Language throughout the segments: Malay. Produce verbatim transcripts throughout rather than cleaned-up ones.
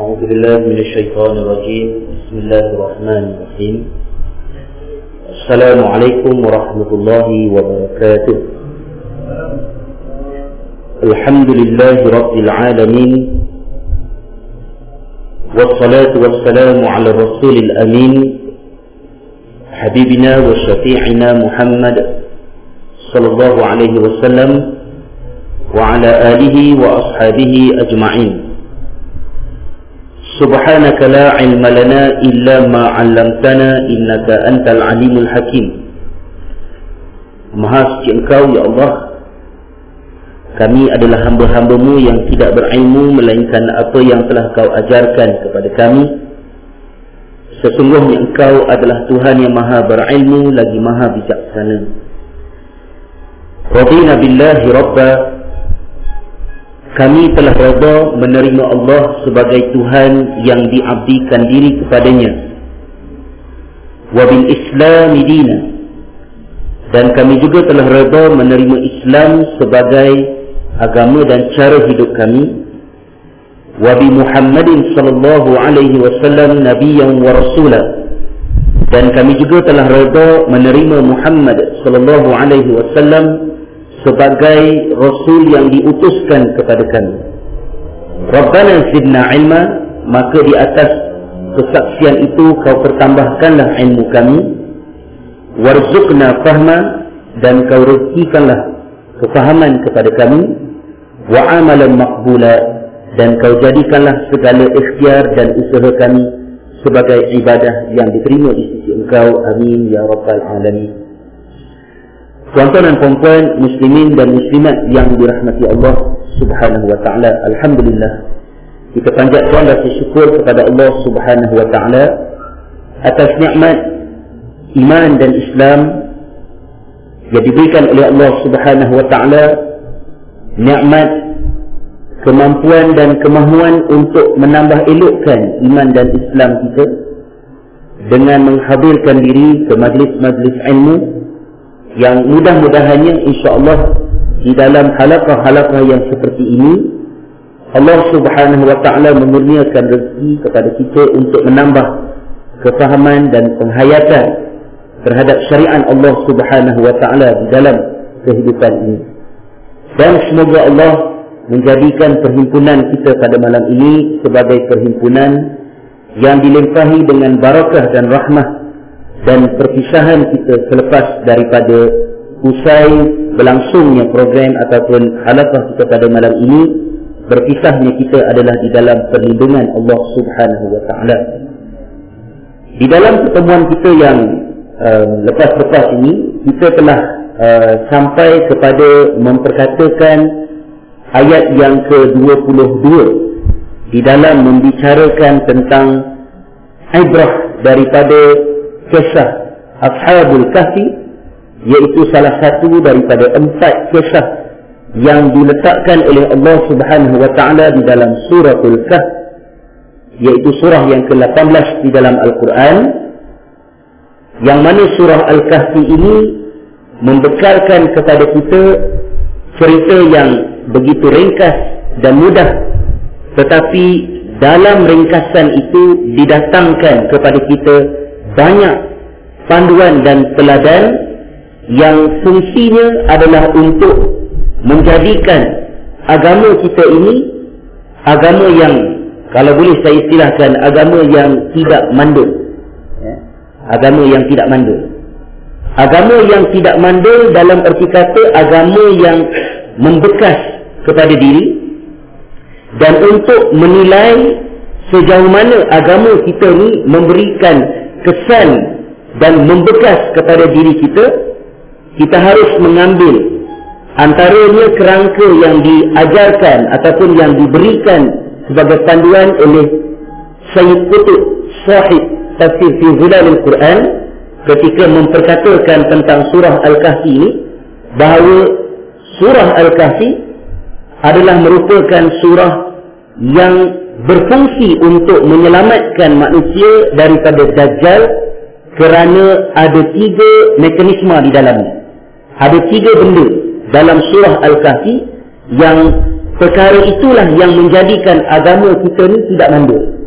أعوذ بالله من الشيطان الرجيم. بسم الله الرحمن الرحيم. السلام عليكم ورحمة الله وبركاته. الحمد لله رب العالمين، والصلاة والسلام على الرسول الأمين حبيبنا وشفيعنا محمد صلى الله عليه وسلم وعلى آله وأصحابه أجمعين. سبحانك لا علم لنا إلا ما علمتنا إنك أنت العليم الحكيم. Maha suci Engkau ya Allah, kami adalah hamba-hamba-Mu yang tidak berilmu melainkan apa yang telah Kau ajarkan kepada kami. Sesungguhnya Engkau adalah Tuhan yang maha berilmu lagi maha bijaksana. Radina billahi rabba, kami telah redha menerima Allah sebagai Tuhan yang diabdikan diri kepadanya. Wa bil Islami dina, dan kami juga telah redha menerima Islam sebagai agama dan cara hidup kami. Wa bi Muhammadin sallallahu alaihi wasallam nabiyyan wa rasula, dan kami juga telah redha menerima Muhammad sallallahu alaihi wasallam sebagai Rasul yang diutuskan kepada kami. Rabbana zidna ilma, maka di atas kesaksian itu Kau pertambahkanlah ilmu kami. Warzuqna fahma, dan Kau rezekikanlah kefahaman kepada kami. Wa amalan maqbula, dan Kau jadikanlah segala ikhtiar dan usaha kami sebagai ibadah yang diterima di sisi Engkau. Amin ya rabbal alamin. Tuan-tuan dan puan-puan, muslimin dan muslimat yang dirahmati Allah Subhanahu wa taala, alhamdulillah kita panjatkan rasa syukur kepada Allah Subhanahu wa taala atas nikmat iman dan Islam yang diberikan oleh Allah Subhanahu wa taala, nikmat kemampuan dan kemahuan untuk menambah elokkan iman dan Islam kita dengan menghadirkan diri ke majlis-majlis ilmu yang mudah-mudahannya insya-Allah di dalam halaqah-halaqah yang seperti ini Allah Subhanahu wa taala memurniakan rezeki kepada kita untuk menambah kefahaman dan penghayatan terhadap syariat Allah Subhanahu wa taala di dalam kehidupan ini. Dan semoga Allah menjadikan perhimpunan kita pada malam ini sebagai perhimpunan yang dilimpahi dengan barakah dan rahmah, dan perpisahan kita selepas daripada usai berlangsungnya program ataupun halaqah kita pada malam ini, berpisahnya kita adalah di dalam perlindungan Allah Subhanahu wa taala. Di dalam pertemuan kita yang uh, lepas-lepas ini, kita telah uh, sampai kepada memperkatakan ayat yang ke dua puluh dua di dalam membicarakan tentang ibrah daripada kisah Ashabul Kahfi, iaitu salah satu daripada empat kisah yang diletakkan oleh Allah Subhanahu wa taala di dalam suratul Kahf, iaitu surah yang ke lapan belas di dalam Al-Quran, yang mana surah Al-Kahfi ini membekalkan kepada kita cerita yang begitu ringkas dan mudah, tetapi dalam ringkasan itu didatangkan kepada kita banyak panduan dan teladan yang fungsinya adalah untuk menjadikan agama kita ini agama yang, kalau boleh saya istilahkan, agama yang tidak mandul. ya. Agama yang tidak mandul. Agama yang tidak mandul dalam erti kata agama yang membekas kepada diri, dan untuk menilai sejauh mana agama kita ni memberikan kesan dan membekas kepada diri kita, kita harus mengambil antaranya kerangka yang diajarkan ataupun yang diberikan sebagai panduan oleh Sayyid Qutb, sahib tafsir fi Zilal Al-Quran, ketika memperkatakan tentang surah Al-Kahfi ini, bahawa surah Al-Kahfi adalah merupakan surah yang berfungsi untuk menyelamatkan manusia daripada Dajjal, kerana ada tiga mekanisme di dalamnya. Ada tiga benda dalam surah Al-Kahfi yang perkara itulah yang menjadikan agama kita ni tidak mandul.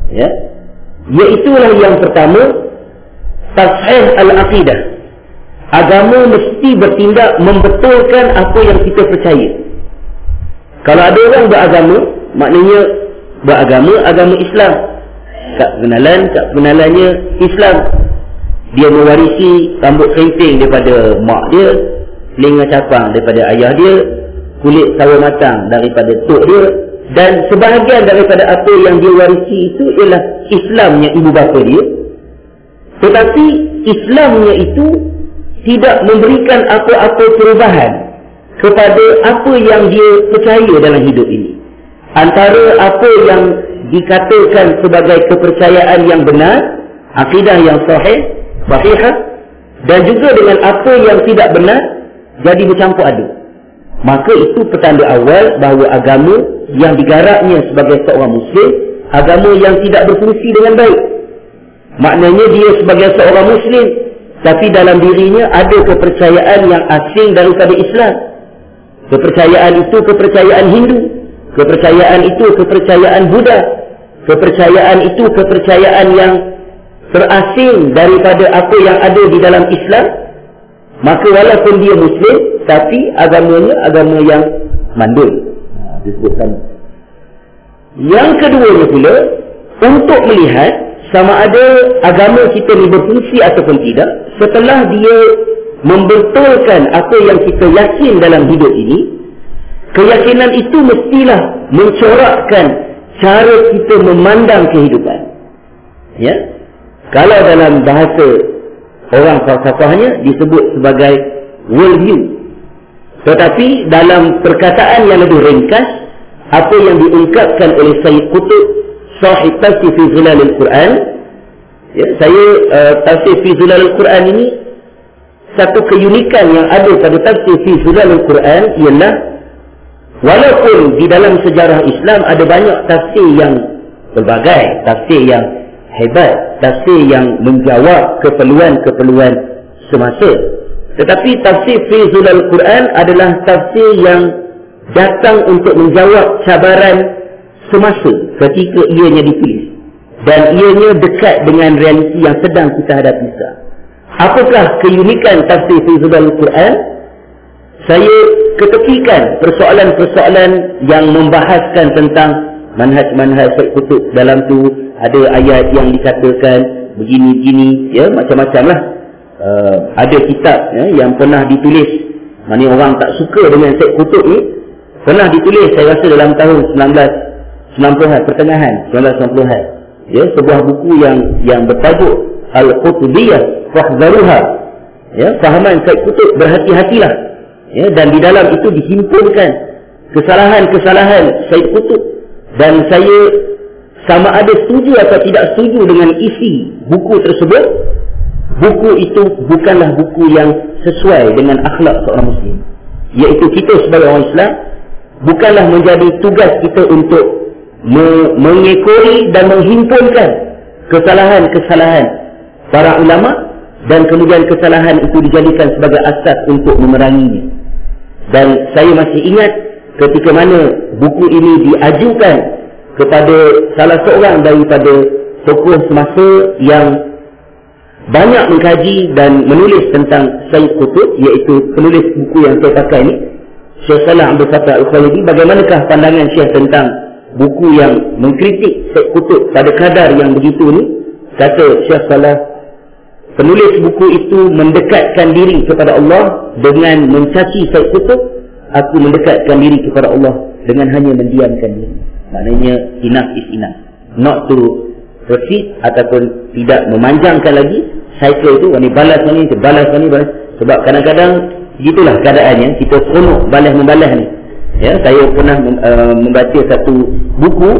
Ya, iaitulah yang pertama, tashih al-aqidah. Agama mesti bertindak membetulkan apa yang kita percaya. Kalau ada orang beragama, maknanya beragama agama Islam, tak kenalan tak kenalannya Islam, dia mewarisi rambut keriting daripada mak dia, telinga capang daripada ayah dia, kulit sawo matang daripada tok dia, dan sebahagian daripada apa yang dia warisi itu ialah Islamnya ibu bapa dia. Tetapi Islamnya itu tidak memberikan apa-apa perubahan kepada apa yang dia percaya dalam hidup ini. Antara apa yang dikatakan sebagai kepercayaan yang benar, akidah yang sahih, sahihah, dan juga dengan apa yang tidak benar, jadi bercampur aduk. Maka itu petanda awal bahawa agama yang digarapnya sebagai seorang Muslim, agama yang tidak berfungsi dengan baik. Maknanya dia sebagai seorang Muslim, tapi dalam dirinya ada kepercayaan yang asing daripada Islam. Kepercayaan itu kepercayaan Hindu, kepercayaan itu kepercayaan Buddha, kepercayaan itu kepercayaan yang terasing daripada apa yang ada di dalam Islam. Maka walaupun dia Muslim, tapi agamanya agama yang mandul. Ha, disebutkan. Yang keduanya pula, untuk melihat sama ada agama kita ni berfungsi ataupun tidak, setelah dia membetulkan apa yang kita yakin dalam hidup ini, keyakinan itu mestilah mencorakkan cara kita memandang kehidupan. Ya, kalau dalam bahasa orang falsafahnya disebut sebagai world view. Tetapi dalam perkataan yang lebih ringkas, apa yang diungkapkan oleh Sayyid Qutb, sahib tafsir fi zilal al-Quran, ya, saya uh, tafsir fi zilal al-Quran ini, satu keunikan yang ada pada tafsir fi zilal al-Quran ialah, walaupun di dalam sejarah Islam ada banyak tafsir yang berbagai, tafsir yang hebat, tafsir yang menjawab keperluan-keperluan semasa, tetapi tafsir fi zilal al-Quran adalah tafsir yang datang untuk menjawab cabaran semasa ketika ianya ditulis, dan ianya dekat dengan realiti yang sedang kita hadapi sekarang. Apakah keunikan tafsir fi zilal al-Quran? Saya ketepikan persoalan-persoalan yang membahaskan tentang manhaj-manhaj Sayyid Qutb. Dalam tu ada ayat yang dikatakan begini-begini, ya, macam-macam lah. Uh, ada kitab, ya, yang pernah ditulis, mana orang tak suka dengan Sayyid Qutb ni, pernah ditulis saya rasa dalam tahun sembilan belas sembilan puluhan, pertengahan sembilan belas sembilan puluhan, ya, sebuah buku yang yang bertajuk Al-Qutbiyah Fahdharuha, ya, fahaman Sayyid Qutb, berhati-hatilah, ya, dan di dalam itu dihimpunkan kesalahan-kesalahan Sayyid Qutb, dan saya sama ada setuju atau tidak setuju dengan isi buku tersebut. Buku itu bukanlah buku yang sesuai dengan akhlak seorang Muslim, iaitu kita sebagai orang Islam bukanlah menjadi tugas kita untuk me- mengekori dan menghimpunkan kesalahan-kesalahan para ulama, dan kemudian kesalahan itu dijadikan sebagai asas untuk memeranginya. Dan saya masih ingat ketika mana buku ini diajukan kepada salah seorang daripada tokoh semasa yang banyak mengkaji dan menulis tentang Sayyid Qutb, iaitu penulis buku yang saya pakai ni, Syekh Salah Abdul Fattah Al-Khalidi. Bagaimanakah pandangan Syekh tentang buku yang mengkritik Sayyid Qutb pada kadar yang begitu ni? Kata Syekh Salah, penulis buku itu mendekatkan diri kepada Allah dengan mencaci Sayyid Qutb. Aku mendekatkan diri kepada Allah dengan hanya mendiamkan diri. Maknanya enough is enough, not to proceed ataupun tidak memanjangkan lagi cycle itu. Ini balas ni, balas ni, balas. Sebab kadang-kadang gitulah keadaannya, kita seronok balas-membalas ni. Ya, saya pernah uh, membaca satu buku,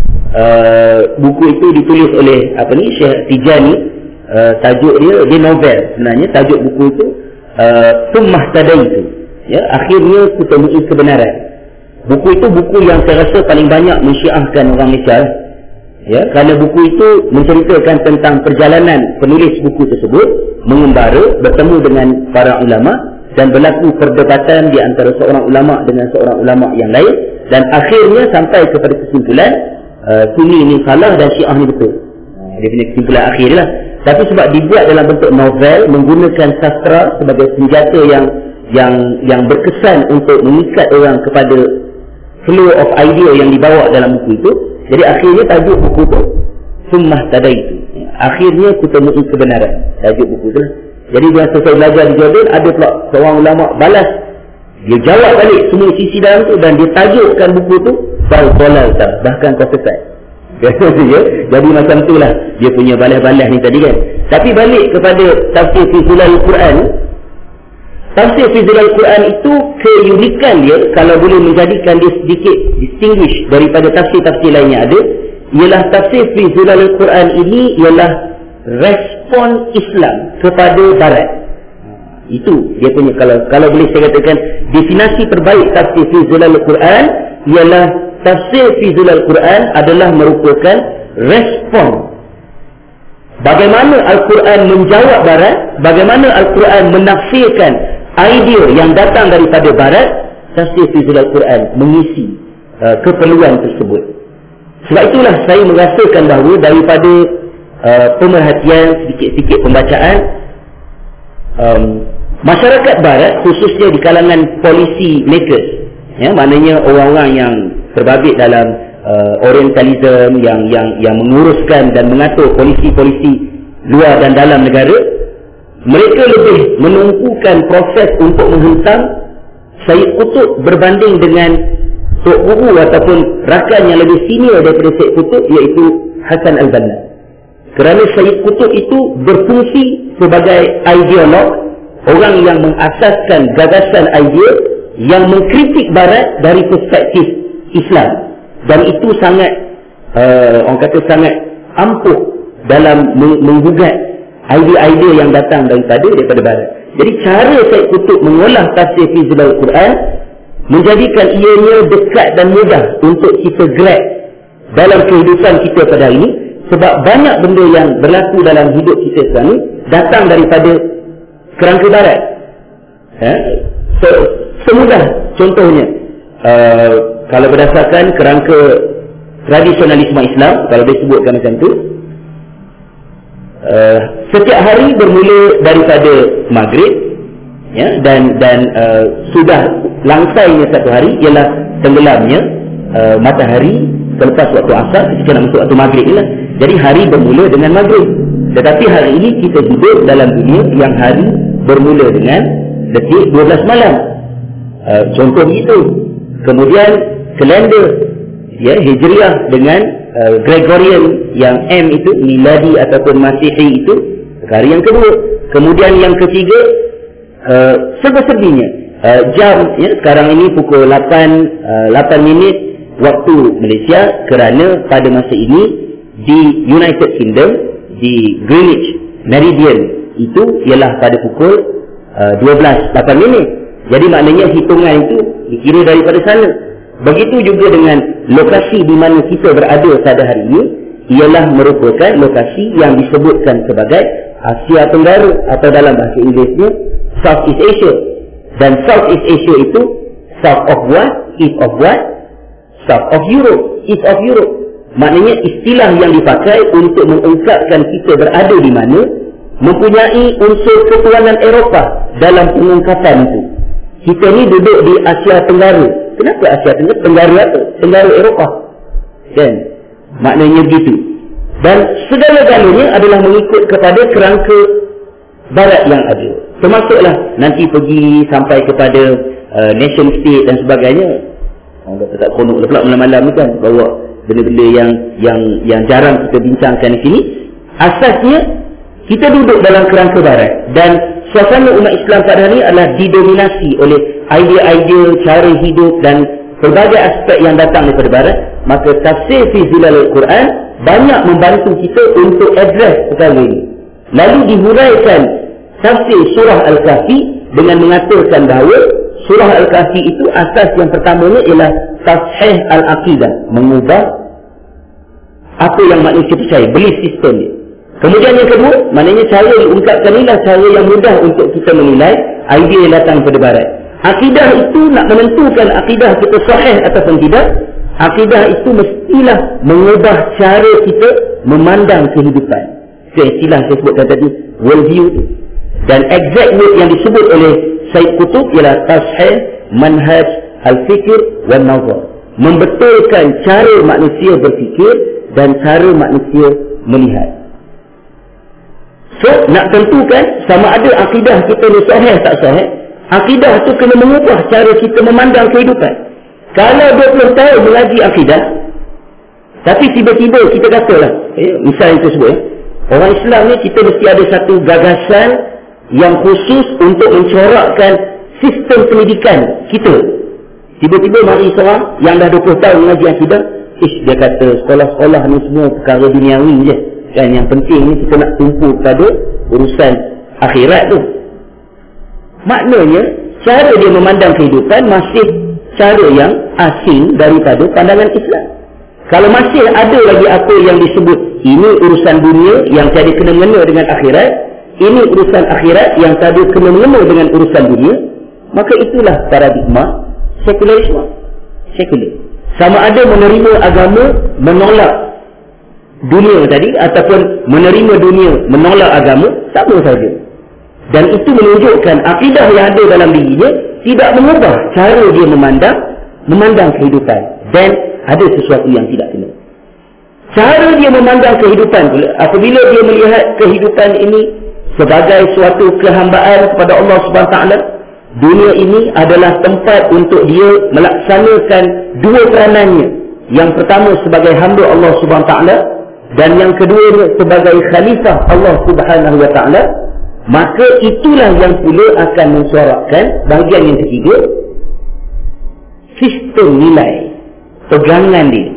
uh, buku itu ditulis oleh apa ni, Syekh Tijani. Uh, tajuk dia, dia novel sebenarnya. Tajuk buku itu uh, Tummah Tadaitu, ya, akhirnya ku temui kebenaran. Buku itu buku yang saya rasa paling banyak mensyiahkan orang Malaysia, ya, kerana buku itu menceritakan tentang perjalanan penulis buku tersebut mengembara, bertemu dengan para ulama, dan berlaku perdebatan di antara seorang ulama dengan seorang ulama yang lain, dan akhirnya sampai kepada kesimpulan uh, Sunni ni salah dan Syiah ni betul. uh, Dia punya kesimpulan akhir lah. Tapi sebab dibuat dalam bentuk novel, menggunakan sastra sebagai senjata yang yang yang berkesan untuk mengikat orang kepada flow of idea yang dibawa dalam buku itu. Jadi akhirnya tajuk buku tu Summah Tadaitu, akhirnya ku temui kebenaran, tajuk buku tu lah. Jadi dia selesai belajar di Jordan, ada pula seorang ulama balas, dia jawab balik semua sisi dalam tu dan dia tajukkan buku tu Bal Dolal tak, bahkan kau sesat. Jadi macam tu lah dia punya balas-balas ni tadi kan. Tapi balik kepada tafsir fi Zilalul Quran, tafsir fi Zilalul Quran itu keunikan dia, kalau boleh menjadikan dia sedikit distinguish daripada tafsir-tafsir lainnya ada, ialah tafsir fi Zilalul Quran ini ialah respon Islam kepada Barat. Itu dia punya, kalau kalau boleh saya katakan definisi terbaik tafsir fi Zilalul Quran ialah tafsir fi Zilalul Quran adalah merupakan respon bagaimana Al-Quran menjawab Barat, bagaimana Al-Quran menafsirkan idea yang datang daripada Barat. Tafsir fi Zilalul Quran mengisi uh, keperluan tersebut. Sebab itulah saya merasakan bahawa daripada uh, pemerhatian, sedikit-sedikit pembacaan, um, masyarakat Barat khususnya di kalangan policy makers, ya, maknanya orang-orang yang terbabit dalam uh, orientalism, yang yang yang menguruskan dan mengatur polisi-polisi luar dan dalam negara, mereka lebih menumpukan proses untuk menghentam Syed Qutb berbanding dengan Tok Guru ataupun rakan yang lebih senior daripada Syed Qutb, iaitu Hasan Al-Banna. Kerana Syed Qutb itu berfungsi sebagai ideolog, orang yang mengasaskan gagasan idea yang mengkritik Barat dari perspektif Islam, dan itu sangat uh, orang kata sangat ampuh dalam menggugat idea-idea yang datang daripada daripada Barat. Jadi cara Syed Qutb mengolah tafsir fi Zilalul Quran menjadikan ianya dekat dan mudah untuk kita grab dalam kehidupan kita pada hari ini, sebab banyak benda yang berlaku dalam hidup kita sekarang ini datang daripada kerangka Barat. Ha? So, semudah contohnya, uh, kalau berdasarkan kerangka tradisionalisme Islam, kalau disebutkan macam tu, uh, setiap hari bermula daripada maghrib, ya, dan dan uh, sudah langsainya satu hari ialah tenggelamnya uh, matahari selepas waktu asar ketika nak masuk waktu maghrib ni lah. Jadi hari bermula dengan maghrib. Tetapi hari ini kita hidup dalam dunia yang hari bermula dengan detik dua belas malam. Uh, contoh itu. Kemudian kalender, ya, Hijriah dengan uh, Gregorian yang M itu miladi ataupun Masihi itu hari yang kedua. Kemudian yang ketiga, uh, serba-serbinya uh, jam, ya, sekarang ini pukul lapan, uh, lapan minit waktu Malaysia, kerana pada masa ini di United Kingdom, di Greenwich Meridian itu ialah pada pukul uh, dua belas lapan minit. Jadi maknanya hitungan itu dikira daripada sana. Begitu juga dengan lokasi di mana kita berada pada hari ini, ialah merupakan lokasi yang disebutkan sebagai Asia Tenggara, atau dalam bahasa Inggerisnya Southeast Asia. Dan Southeast Asia itu south of what? East of what? South of Europe, east of Europe. Maknanya istilah yang dipakai untuk mengungkapkan kita berada di mana mempunyai unsur ketuanan Eropah dalam pengungkapan itu. Kita ni duduk di Asia Tenggara. Kenapa Asia Tenggara? Tenggara apa? Tenggara Eropah, kan? Maknanya begitu. Dan segala-galanya adalah mengikut kepada kerangka Barat yang ada. Termasuklah nanti pergi sampai kepada uh, nation state dan sebagainya. Orang kata tak konok pula malam-malam ni kan, bawa benda-benda yang yang yang jarang kita bincangkan di sini. Asasnya kita duduk dalam kerangka Barat, dan suasana umat Islam pada hari ini adalah didominasi oleh idea-idea, cara hidup dan pelbagai aspek yang datang daripada Barat. Maka tafsir fi Zilalul Quran banyak membantu kita untuk address perkara ini. Lalu dihuraikan tafsir surah Al-Kahfi dengan mengatakan bahawa surah Al-Kahfi itu asas yang pertamanya ialah tashih al-aqidah, mengubah apa yang manusia percaya, belief system dia. Kemudian yang kedua, maknanya cara diungkapkan inilah cara yang mudah untuk kita menilai idea yang datang daripada Barat. Akidah itu nak menentukan akidah kita sahih ataupun tidak Akidah itu mestilah mengubah cara kita memandang kehidupan. Istilah saya sebutkan tadi, worldview. Dan exact word yang disebut oleh Said Qutb ialah tashih manhaj al-fikr wal nazar. Membetulkan cara manusia berfikir dan cara manusia melihat. So, nak tentukan sama ada akidah kita ni sahih tak sahih, akidah tu kena mengubah cara kita memandang kehidupan. Kalau dua puluh tahun mengaji akidah, tapi tiba-tiba kita katalah, eh, misal itu sebut, eh, orang Islam ni kita mesti ada satu gagasan yang khusus untuk mencorakkan sistem pendidikan kita. Tiba-tiba mari seorang yang dah dua puluh tahun mengaji akidah, ish, dia kata sekolah-sekolah ni semua perkara duniawi je. Kan yang penting ni kita nak tumpu pada urusan akhirat tu. Maknanya cara dia memandang kehidupan masih cara yang asing daripada pandangan Islam. Kalau masih ada lagi apa yang disebut ini urusan dunia yang tiada kena-mengena dengan akhirat, ini urusan akhirat yang tiada kena-mengena dengan urusan dunia, maka itulah paradigma sekularisme. Sekular. Sama ada menerima agama menolak dunia tadi ataupun menerima dunia menolak agama, sama saja. Dan itu menunjukkan akidah yang ada dalam dirinya tidak mengubah cara dia memandang memandang kehidupan, dan ada sesuatu yang tidak kena. Cara dia memandang kehidupan pula, apabila dia melihat kehidupan ini sebagai suatu kehambaan kepada Allah Subhanahu Wa Taala, dunia ini adalah tempat untuk dia melaksanakan dua peranannya. Yang pertama sebagai hamba Allah Subhanahu Wa Taala, dan yang kedua sebagai khalifah Allah Subhanahu Wa Taala. Maka itulah yang pula akan mensuarakan bahagian yang ketiga, sistem nilai, pegangan dia,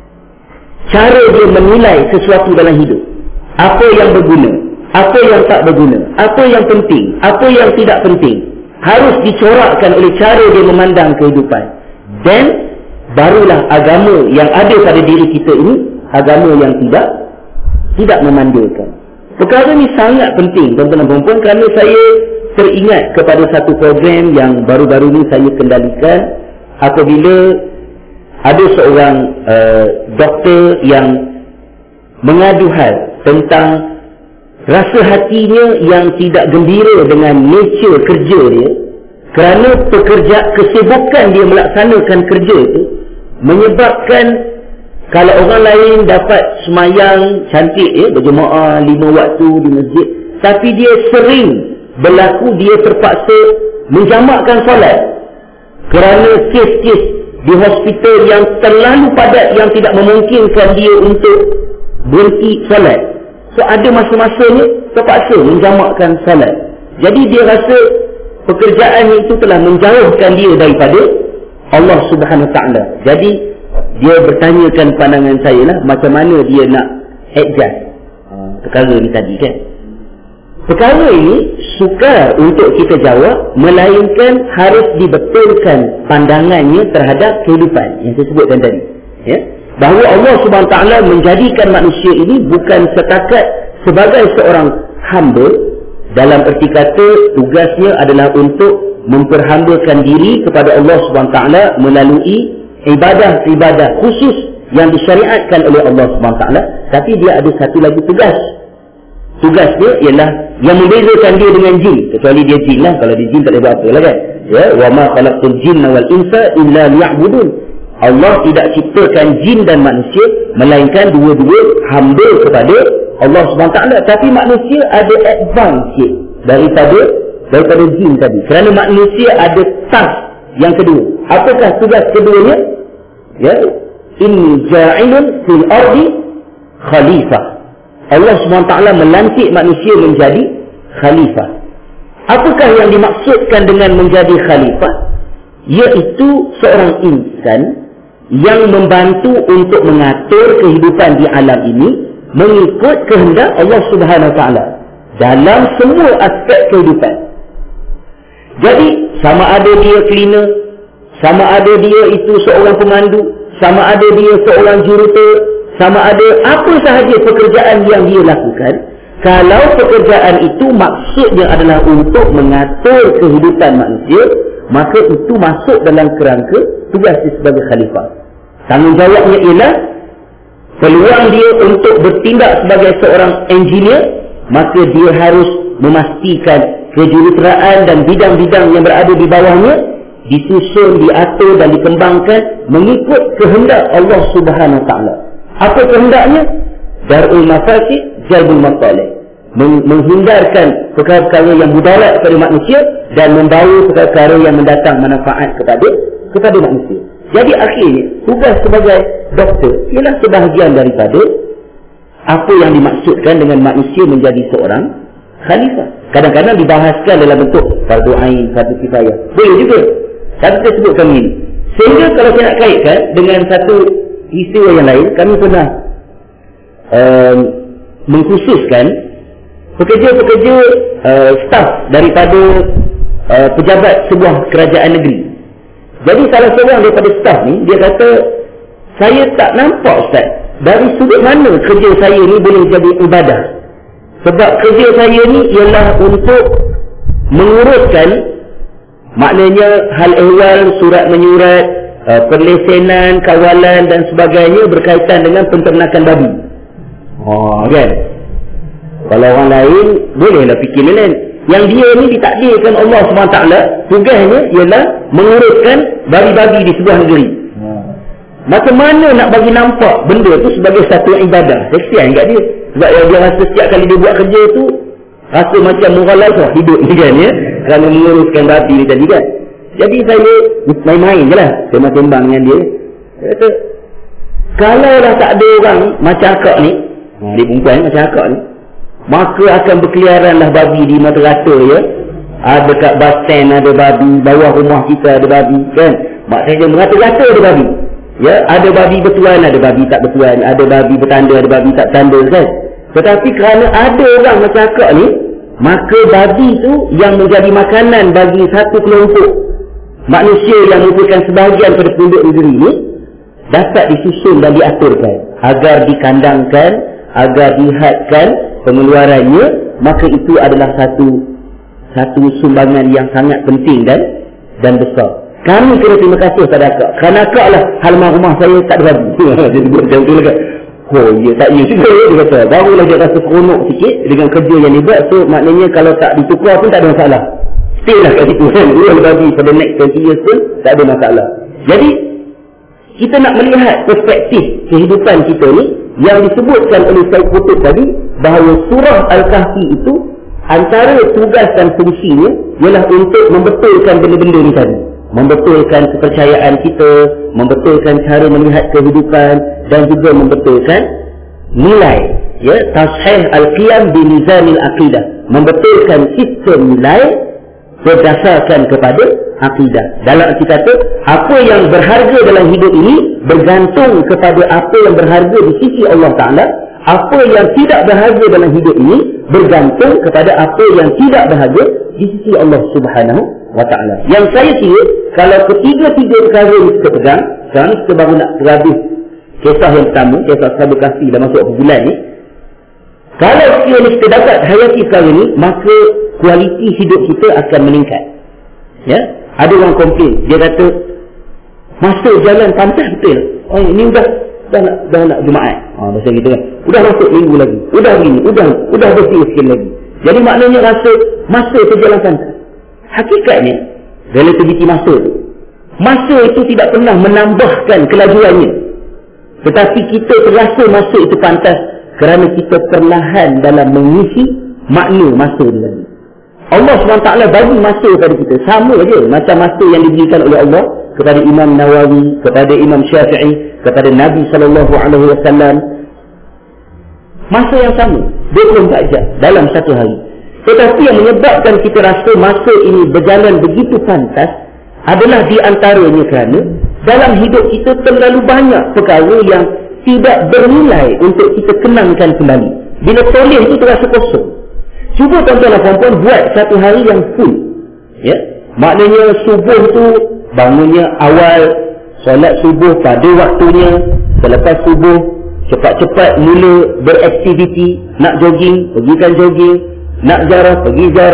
cara dia menilai sesuatu dalam hidup. Apa yang berguna, apa yang tak berguna, apa yang penting, apa yang tidak penting, harus dicorakkan oleh cara dia memandang kehidupan. Dan barulah agama yang ada pada diri kita ini agama yang tidak tidak memandakan. Perkara ni sangat penting, tuan-tuan dan puan-puan, kerana saya teringat kepada satu program yang baru-baru ni saya kendalikan apabila ada seorang uh, doktor yang mengadu hal tentang rasa hatinya yang tidak gembira dengan nature kerja dia, kerana pekerja kesibukan dia melaksanakan kerja itu menyebabkan kalau orang lain dapat semayang cantik, ya, berjemaah lima waktu di masjid, tapi dia sering berlaku dia terpaksa menjamakkan solat kerana kes-kes di hospital yang terlalu padat yang tidak memungkinkan dia untuk berhenti solat. So ada masa-masanya terpaksa menjamakkan solat. Jadi dia rasa pekerjaan itu telah menjauhkan dia daripada Allah Subhanahu Wa Taala. Jadi dia bertanyakan pandangan saya lah, macam mana dia nak adjust uh, perkara ni tadi kan. Perkara ini sukar untuk kita jawab, melainkan harus dibetulkan pandangannya terhadap kehidupan yang saya sebutkan tadi, ya? Bahawa Allah Subhanahu Wa Taala menjadikan manusia ini bukan setakat sebagai seorang hamba, dalam erti kata tugasnya adalah untuk memperhambakan diri kepada Allah Subhanahu Wa Taala melalui ibadah-ibadah khusus yang disyariatkan oleh Allah Subhanahu Wa Taala, tapi dia ada satu lagi tugas. Tugas dia ialah yang membezakan dia dengan jin, kecuali dia jin lah. Kalau dia jin tak boleh buat apa lah kan. Ya, wa ma khalaqtul jinna wal insa illa liya'budun. Allah tidak ciptakan jin dan manusia melainkan dua-dua hamba kepada Allah Subhanahu Wa Taala. Tapi manusia ada advance sikit daripada daripada jin tadi, kerana manusia ada task yang kedua. Apakah tugas keduanya? Ya, inni ja'ilun fil ardi khalifah. Allah Subhanahu Wa Taala melantik manusia menjadi khalifah. Apakah yang dimaksudkan dengan menjadi khalifah? Iaitu seorang insan yang membantu untuk mengatur kehidupan di alam ini mengikut kehendak Allah Subhanahu Wa Taala dalam semua aspek kehidupan. Jadi sama ada dia cleaner, sama ada dia itu seorang pemandu, sama ada dia seorang juruter, sama ada apa sahaja pekerjaan yang dia lakukan, kalau pekerjaan itu maksudnya adalah untuk mengatur kehidupan manusia, maka itu masuk dalam kerangka tugas dia sebagai khalifah. Tanggungjawabnya ialah peluang dia untuk bertindak sebagai seorang engineer, maka dia harus memastikan kejuruteraan dan bidang-bidang yang berada di bawahnya disusun, diatur dan dikembangkan mengikut kehendak Allah Subhanahu Wa Taala. Apa kehendaknya? Darul mafasid, jalbul masalih. Menghindarkan perkara-perkara yang mudarat kepada manusia dan membawa perkara-perkara yang mendatang manfaat kepada kepada manusia. Jadi akhirnya tugas sebagai doktor ialah sebahagian daripada apa yang dimaksudkan dengan manusia menjadi seorang khalifah. Kadang-kadang dibahaskan dalam bentuk fardu ain, fardu kifayah. Boleh juga. Tapi saya sebutkan ini. Sehingga kalau saya nak kaitkan dengan satu istiwa yang lain, kami pernah um, mengkhususkan pekerja-pekerja uh, staf daripada uh, pejabat sebuah kerajaan negeri. Jadi salah seorang daripada staf ni, dia kata, saya tak nampak Ustaz, dari sudut mana kerja saya ni boleh jadi ibadah. Sebab kerja saya ni ialah untuk menguruskan, maknanya hal ehwal, surat menyurat, uh, perlesenan, kawalan dan sebagainya berkaitan dengan penternakan babi. Oh, kan? Kalau orang lain, bolehlah fikir lain. Yang dia ni ditakdirkan Allah subhanahu wa taala, tugasnya ialah menguruskan babi-babi di sebuah negeri. Macam mana nak bagi nampak benda tu sebagai satu ibadah? Kesian kat dia. Sebab dia rasa setiap kali dia buat kerja tu, rasa macam moral lah hidup ni kan, ya? Kerana menguruskan babi ni tadi kan. Jadi saya main-main je lah, sembang-sembang dengan dia. Dia kata, kalau dah tak ada orang macam akak ni, dia perempuan macam akak ni, maka akan berkeliaranlah babi di mata rata, ya. Ada kat bus stand ada babi, bawah rumah kita ada babi kan. Maksudnya merata-rata ada babi. Ya, ada babi bertuan, ada babi tak bertuan, ada babi bertanda, ada babi tak bertanda kan. Tetapi kerana ada orang macam akak ni, maka babi tu yang menjadi makanan bagi satu kelompok manusia yang merupakan sebahagian pada penduduk negeri ni dapat disusun dan diaturkan agar dikandangkan, agar dihadkan pengeluarannya, maka itu adalah satu satu sumbangan yang sangat penting dan dan besar. Kami kena terima kasih pada akak. Kerana akak lah halaman rumah saya tak ada babi. Dia sebut macam tu lah kan. Oh ya, tak ya juga dia kata. Barulah dia rasa seronok sikit dengan kerja yang dia buat. So maknanya kalau tak ditukar pun tak ada masalah. Stay lah kat situ kan. Ulang babi pada next twenty years pun tak ada masalah. Jadi kita nak melihat perspektif kehidupan kita ni yang disebutkan oleh Said Qutb tadi, bahawa surah Al-Kahfi itu antara tugas dan fungsinya ialah untuk membetulkan benda-benda ni tadi, membetulkan kepercayaan kita, membetulkan cara melihat kehidupan dan juga membetulkan nilai, ya, tashih al-qiyam bi mizanil aqidah, membetulkan sistem nilai berdasarkan kepada akidah. Dalam arti kata, apa yang berharga dalam hidup ini bergantung kepada apa yang berharga di sisi Allah Ta'ala. Apa yang tidak berharga dalam hidup ini bergantung kepada apa yang tidak berharga di sisi Allah Subhanahu Wa Ta'ala. Yang saya kira, kalau ketiga-tiga perkara ini kita pegang, sekarang kita baru nak terhabis kisah yang pertama, kisah Ashabul Kahfi dah masuk bulan ni. Kalau sekiranya kita dapat hayati perkara ini, maka kualiti hidup kita akan meningkat. Ya, ada orang komplain, dia kata masuk jalan pantas betul. Oh, ini udah dah nak dah nak Jumaat. Ah, macam gitu kan. Udah masuk minggu lagi. Udah begini, udah udah bersih sikit lagi. Jadi maknanya rasa masa tu jalan pantas. Hakikatnya relativity masa tu, masa itu tidak pernah menambahkan kelajuannya. Tetapi kita terasa masa itu pantas kerana kita perlahan dalam mengisi makna masa itu lagi. Allah subhanahu wa taala bagi masa kepada kita sama je macam masa yang diberikan oleh Allah kepada Imam Nawawi, kepada Imam Syafi'i, kepada Nabi sallallahu alaihi wasallam. Masa yang sama, dua puluh empat jam dalam satu hari. Tetapi yang menyebabkan kita rasa masa ini berjalan begitu pantas adalah di antaranya kerana dalam hidup kita terlalu banyak perkara yang tidak bernilai untuk kita kenangkan kembali. Bila toleh itu terasa kosong. Cuba tuan-tuan dan puan-puan buat satu hari yang full. Ya, maknanya subuh tu bangunnya awal, solat subuh pada waktunya, selepas subuh cepat-cepat mula beraktiviti, nak jogging, pergikan jogging, nak ziarah, pergi ziarah,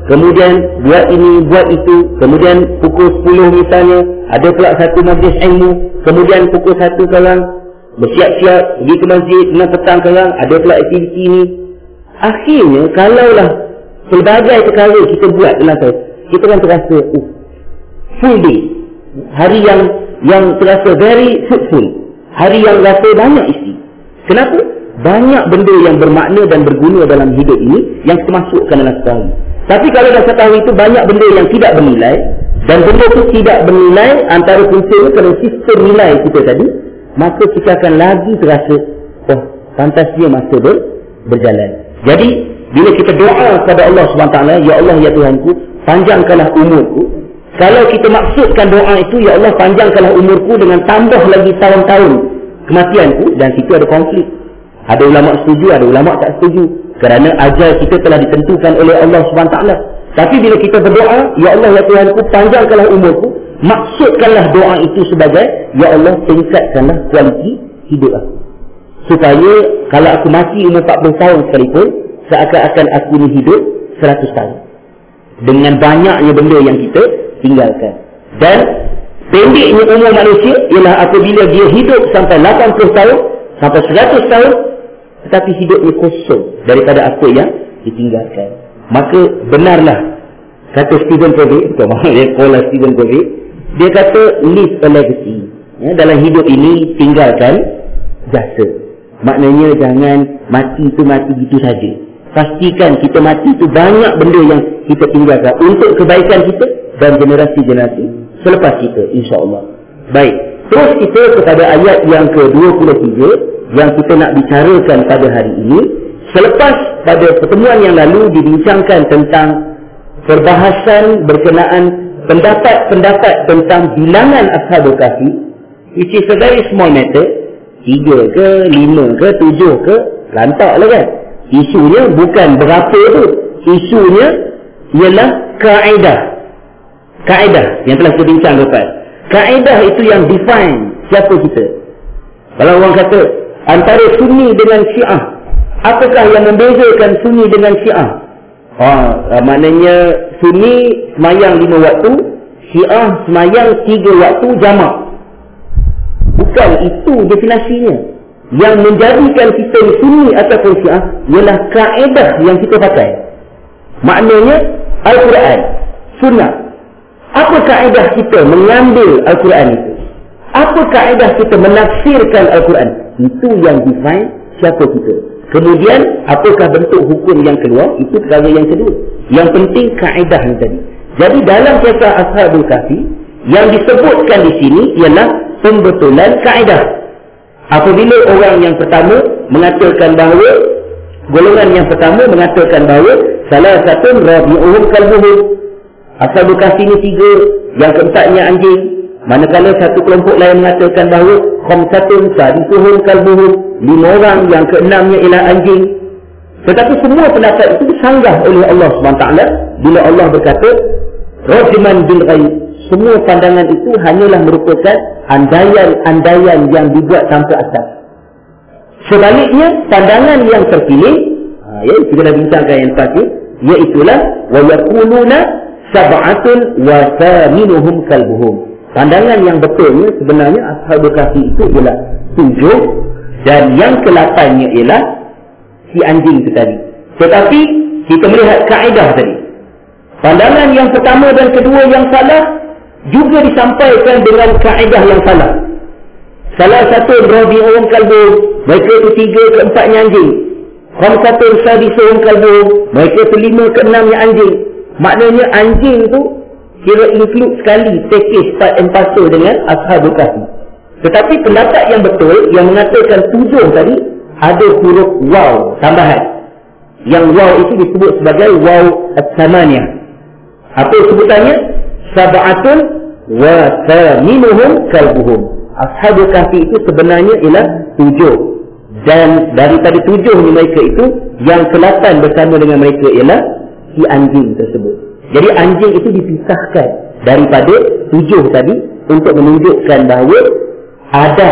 kemudian buat ini, buat itu, kemudian pukul sepuluh misalnya ada pula satu majlis ilmu, kemudian pukul satu sekarang bersiap-siap pergi ke masjid, tengah petang sekarang ada pula aktiviti ini. Akhirnya kalaulah pelbagai perkara kita buat dalam tahun, kita kan terasa uh, full day, hari yang yang terasa very fruitful, hari yang rasa banyak isi. Kenapa? Banyak benda yang bermakna dan berguna dalam hidup ini yang kita masukkan dalam setahun. Tapi kalau dalam setahun itu banyak benda yang tidak bernilai, dan benda itu tidak bernilai, antara punca kalau sistem nilai kita tadi, maka kita akan lagi terasa oh, fantasnya masa ber, berjalan. Jadi bila kita doa kepada Allah subhanahu wa taala, ya Allah ya Tuhanku, panjangkanlah umurku. Kalau kita maksudkan doa itu, ya Allah panjangkanlah umurku dengan tambah lagi tahun-tahun kematianku, dan situ ada konflik. Ada ulama setuju, ada ulama tak setuju, kerana ajal kita telah ditentukan oleh Allah subhanahu wa taala. Tapi bila kita berdoa, ya Allah ya Tuhanku, panjangkanlah umurku, maksudkanlah doa itu sebagai, ya Allah tingkatkanlah kualiti hidup aku, supaya kalau aku mati umur empat puluh tahun sekalipun, seakan-akan aku ni hidup seratus tahun dengan banyaknya benda yang kita tinggalkan. Dan pendeknya umur manusia ialah apabila dia hidup sampai lapan puluh tahun sampai seratus tahun, tetapi hidupnya kosong daripada apa yang ditinggalkan. Maka benarlah kata Stephen Covey, dia call Stephen Covey, dia kata leave a legacy, ya, dalam hidup ini tinggalkan jasa. Maknanya jangan mati itu mati gitu saja. Pastikan kita mati itu banyak benda yang kita tinggalkan untuk kebaikan kita dan generasi-generasi selepas kita, insya-Allah. Baik, terus kita kepada ayat yang ke dua puluh tiga yang kita nak bicarakan pada hari ini. Selepas pada pertemuan yang lalu dibincangkan tentang perbahasan berkenaan pendapat-pendapat tentang bilangan Ashabul Kahfi, which is a very small matter, tiga ke, lima ke, tujuh ke, lantak lah kan. Isunya bukan berapa tu, isunya ialah kaedah. Kaedah yang telah kita bincang lepas. Kaedah itu yang define siapa kita. Kalau orang kata antara Sunni dengan Syiah, apakah yang membezakan Sunni dengan Syiah? Ha, maknanya Sunni semayang lima waktu, Syiah semayang tiga waktu jamak. Bukan itu definisinya. Yang menjadikan kita Sunni ataupun Syiah ialah kaedah yang kita pakai. Maknanya Al-Quran, Sunnah. Apa kaedah kita mengambil Al-Quran itu? Apa kaedah kita menafsirkan Al-Quran? Itu yang define siapa kita. Kemudian apakah bentuk hukum yang keluar, itu perkara yang kedua. Yang penting kaedah yang tadi. Jadi dalam kisah Ashabul Kahfi, yang disebutkan di sini ialah pembetulan kaedah. Apabila orang yang pertama mengatakan bahawa, golongan yang pertama mengatakan bahawa salah satu rabi'uhum kalbuhum, Ashabul Kahfi ni tiga, yang keempatnya anjing. Manakala satu kelompok lain mengatakan bahawa khamsatun sadisuhum kalbuhum, lima orang, yang keenamnya ialah anjing. Tetapi semua pendapat itu disanggah oleh Allah subhanahu wa taala bila Allah berkata rajman bil ghaib. Semua pandangan itu hanyalah merupakan andaian-andaian yang dibuat tanpa asas. Sebaliknya, pandangan yang terpilih, ha, ya, kita dah bincangkan yang tadi, iaitulah wa yaquluna sab'atun wa thaminuhum kalbuhum. Pandangan yang betulnya sebenarnya Ashabul Kahfi itu ialah tujuh, dan yang kelapannya ialah si anjing itu tadi. Tetapi kita melihat kaedah tadi. Pandangan yang pertama dan kedua yang salah juga disampaikan dengan kaedah yang salah. Salah satu rabi'uhum kalbuhum, mereka itu tiga, keempatnya anjing. Khamsatun sadisuhum kalbuhum, mereka itu lima, keenamnya anjing. Maknanya anjing tu kira include sekali package part and parcel dengan Ashabul Kahfi. Tetapi pendapat yang betul yang mengatakan tujuh tadi ada huruf waw tambahan. Yang waw itu disebut sebagai waw at-tamaniyah. Apa sebutannya? Sab'atun wa thaminuhum kalbuhum. Ashabul Kahfi itu sebenarnya ialah tujuh, dan daripada tujuh ni mereka itu yang kelapan bersama dengan mereka ialah si anjing tersebut. Jadi anjing itu dipisahkan daripada tujuh tadi untuk menunjukkan bahawa ada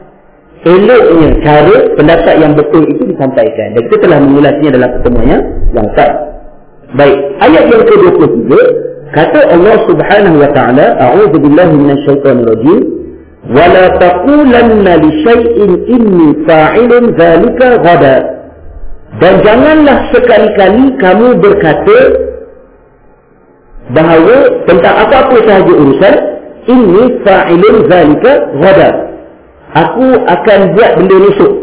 eloknya cara pendapat yang betul itu disampaikan, dan kita telah mengulasnya dalam pertemuan yang lengkap. Baik, ayat yang ke dua puluh tiga kata Allah Subhanahu wa taala, a'udzu billahi minasyaitonir rajim, wa la taqulanna li syai'in inni fa'ilun dzalika ghada. Dan janganlah sekali-kali kamu berkata bahawa tentang apa-apa sahaja urusan, inni fa'ilun dzalika ghada, aku akan buat benda ni esok,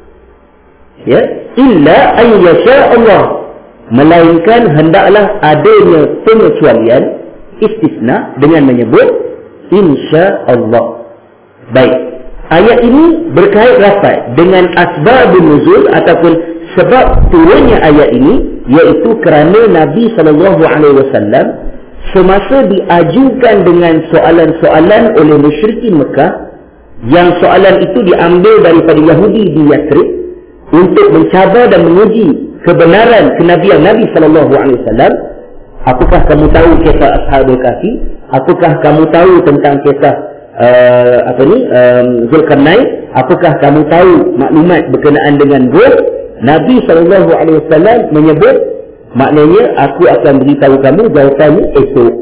ya, illa an yasha Allah, melainkan hendaklah adanya pengecualian, istisna, dengan menyebut insya Allah. Baik, ayat ini berkait rapat dengan asbabun nuzul ataupun sebab turunnya ayat ini, iaitu kerana Nabi sallallahu alaihi wasallam semasa diajukan dengan soalan-soalan oleh musyrikin Mekah, yang soalan itu diambil daripada Yahudi di Yathrib untuk mencabar dan menguji kebenaran kenabian Nabi sallallahu alaihi wasallam. Apakah kamu tahu kisah Ashabul Kahfi? Apakah kamu tahu tentang kisah uh, apa ni um, Zulkarnain? Apakah kamu tahu maklumat berkenaan dengan Ruh? Nabi sallallahu alaihi wasallam menyebut, maknanya aku akan beritahu kamu jawapannya esok.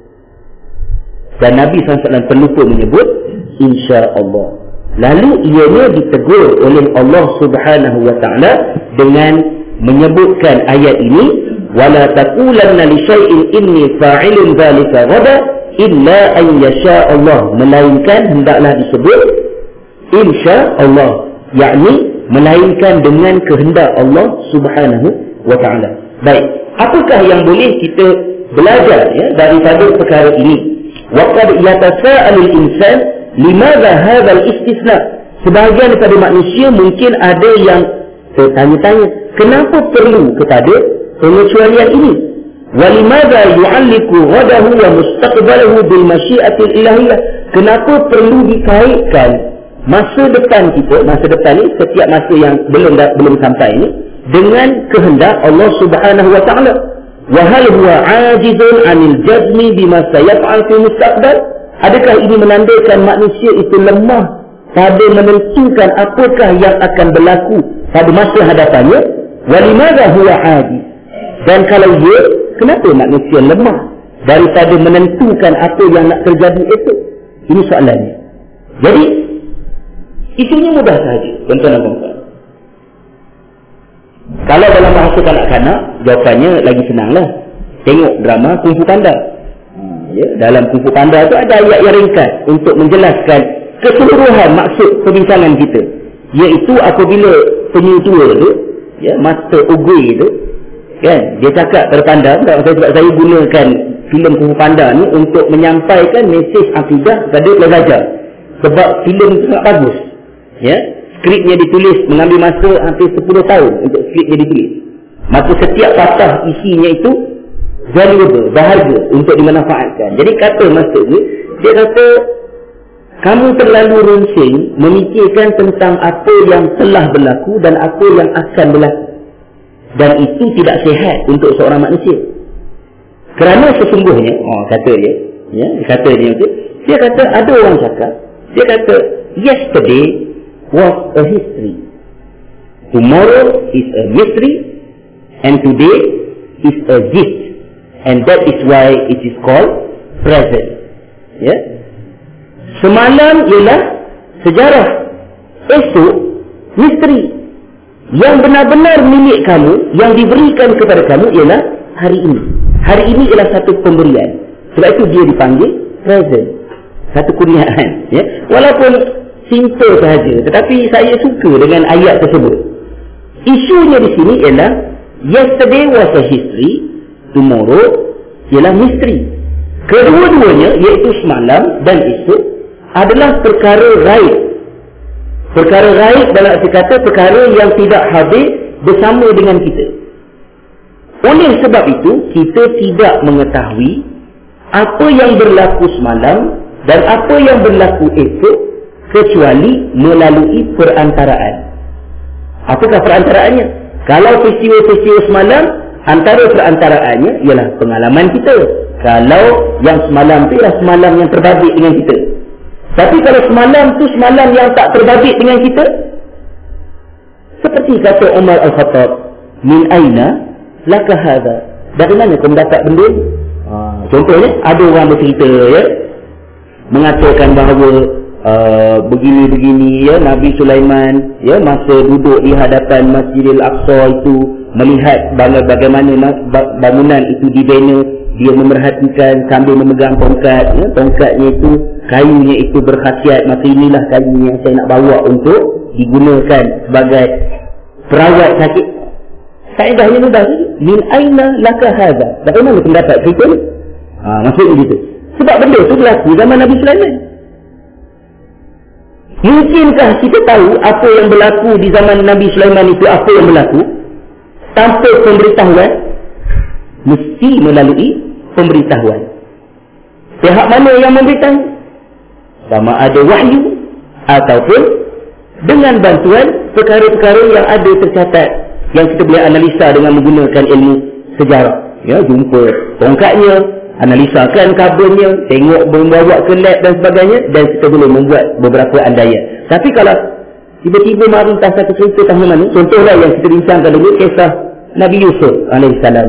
Dan Nabi sallallahu alaihi wasallam terlupa menyebut insya-Allah. Lalu ianya ditegur oleh Allah Subhanahu wa taala dengan menyebutkan ayat ini, wala taqulanna li syai'in inni fa'ilun dzalika ghada illa an yasha Allah, melainkan hendaklah disebut insya Allah, yakni melainkan dengan kehendak Allah Subhanahu wa taala. Baik, apakah yang boleh kita belajar, ya, daripada perkara ini? Waqad yatasaalul insan limadha hadzal istisna. Sebahagian daripada manusia mungkin ada yang bertanya-tanya, kenapa perlu kepada pengecualian ini? Walimadha yu'alliqu ghadahu wa mustaqbalahu bil masyiatil ilahiyah. Kenapa perlu dikaitkan masa depan kita, masa depan ni, setiap masa yang belum belum sampai ini, dengan kehendak Allah Subhanahu wa taala? Wa hal huwa 'ajizun 'anil jazmi bima sayaf'al fi mustaqbal? Adakah ini menandakan manusia itu lemah pada menentukan apakah yang akan berlaku pada masa hadapannya? Walimadha huwa 'ajiz? Dan kalau ia, kenapa manusia lemah daripada menentukan apa yang nak terjadi esok? Ini soalannya. Jadi isunya mudah sahaja, tuan-tuan dan puan-puan. Kalau dalam bahasa kanak-kanak, jawapannya lagi senanglah. Tengok drama Kung Fu Panda. Ya, dalam Kung Fu Panda tu ada ayat yang ringkas untuk menjelaskan keseluruhan maksud perbincangan kita, iaitu apabila penyu tua tu, ya, Master Ogui tu, kan, dia cakap pada panda, sebab saya gunakan filem Kung Fu Panda ni untuk menyampaikan mesej akidah kepada pelajar, sebab filem tu sangat bagus, ya. Skripnya ditulis mengambil masa hampir sepuluh tahun untuk skripnya ditulis. Maka setiap patah isinya itu valuable, berharga untuk dimanfaatkan. Jadi kata maksud ni, dia kata kamu terlalu runsing memikirkan tentang apa yang telah berlaku dan apa yang akan berlaku, dan itu tidak sihat untuk seorang manusia. Kerana sesungguhnya, oh, kata dia, ya, kata dia tu, dia kata ada orang cakap, dia kata yesterday was a history, tomorrow is a mystery, and today is a gift, and that is why it is called present. Ya, semalam ialah sejarah, esok misteri. Yang benar-benar milik kamu, yang diberikan kepada kamu ialah hari ini. Hari ini ialah satu pemberian. Sebab itu dia dipanggil present, satu kurniaan, ya. Walaupun simple sahaja, tetapi saya suka dengan ayat tersebut. Isunya di sini ialah yesterday was a history, tomorrow ialah misteri. Kedua-duanya, iaitu semalam dan esok, adalah perkara raib. Perkara raib dalam arti kata perkara yang tidak hadir bersama dengan kita. Oleh sebab itu, kita tidak mengetahui apa yang berlaku semalam dan apa yang berlaku esok kecuali melalui perantaraan. Apakah perantaraannya? Kalau peristiwa-peristiwa semalam, antara perantaraannya ialah pengalaman kita. Kalau yang semalam itu ialah semalam yang terbabit dengan kita. Tapi kalau semalam tu semalam yang tak terbabit dengan kita, seperti kata Umar Al-Khattab, min aina laka hadha? Dari mana kau mendapat benda? Ha, contohnya ada orang bercerita ya, mengatakan bahawa uh, begini-begini ya, Nabi Sulaiman ya masa duduk di hadapan Masjidil Aqsa itu melihat bagaimana bangunan itu dibina, dia memerhatikan sambil memegang tongkat ya, tongkatnya itu kayunya itu berkhasiat, maka inilah kayu yang saya nak bawa untuk digunakan sebagai perawat sakit. Kaedahnya mudah. Min aina laka hadha? Bagaimana pendapat kita ni? Ha, maksudnya begitu. Sebab benda itu berlaku zaman Nabi Sulaiman. Mungkinkah kita tahu apa yang berlaku di zaman Nabi Sulaiman itu, apa yang berlaku tanpa pemberitahuan? Mesti melalui pemberitahuan. Pihak mana yang memberitahu? Sama ada wahyu ataupun dengan bantuan perkara-perkara yang ada tercatat, yang kita boleh analisa dengan menggunakan ilmu sejarah. Ya, jumpa tongkatnya, analisakan kabelnya, tengok membawa ke lab dan sebagainya, dan kita boleh membuat beberapa andaian. Tapi kalau tiba-tiba mari entah satu cerita tahun mana, contohlah yang kita bincangkan dulu, kisah Nabi Yusuf alaihissalam.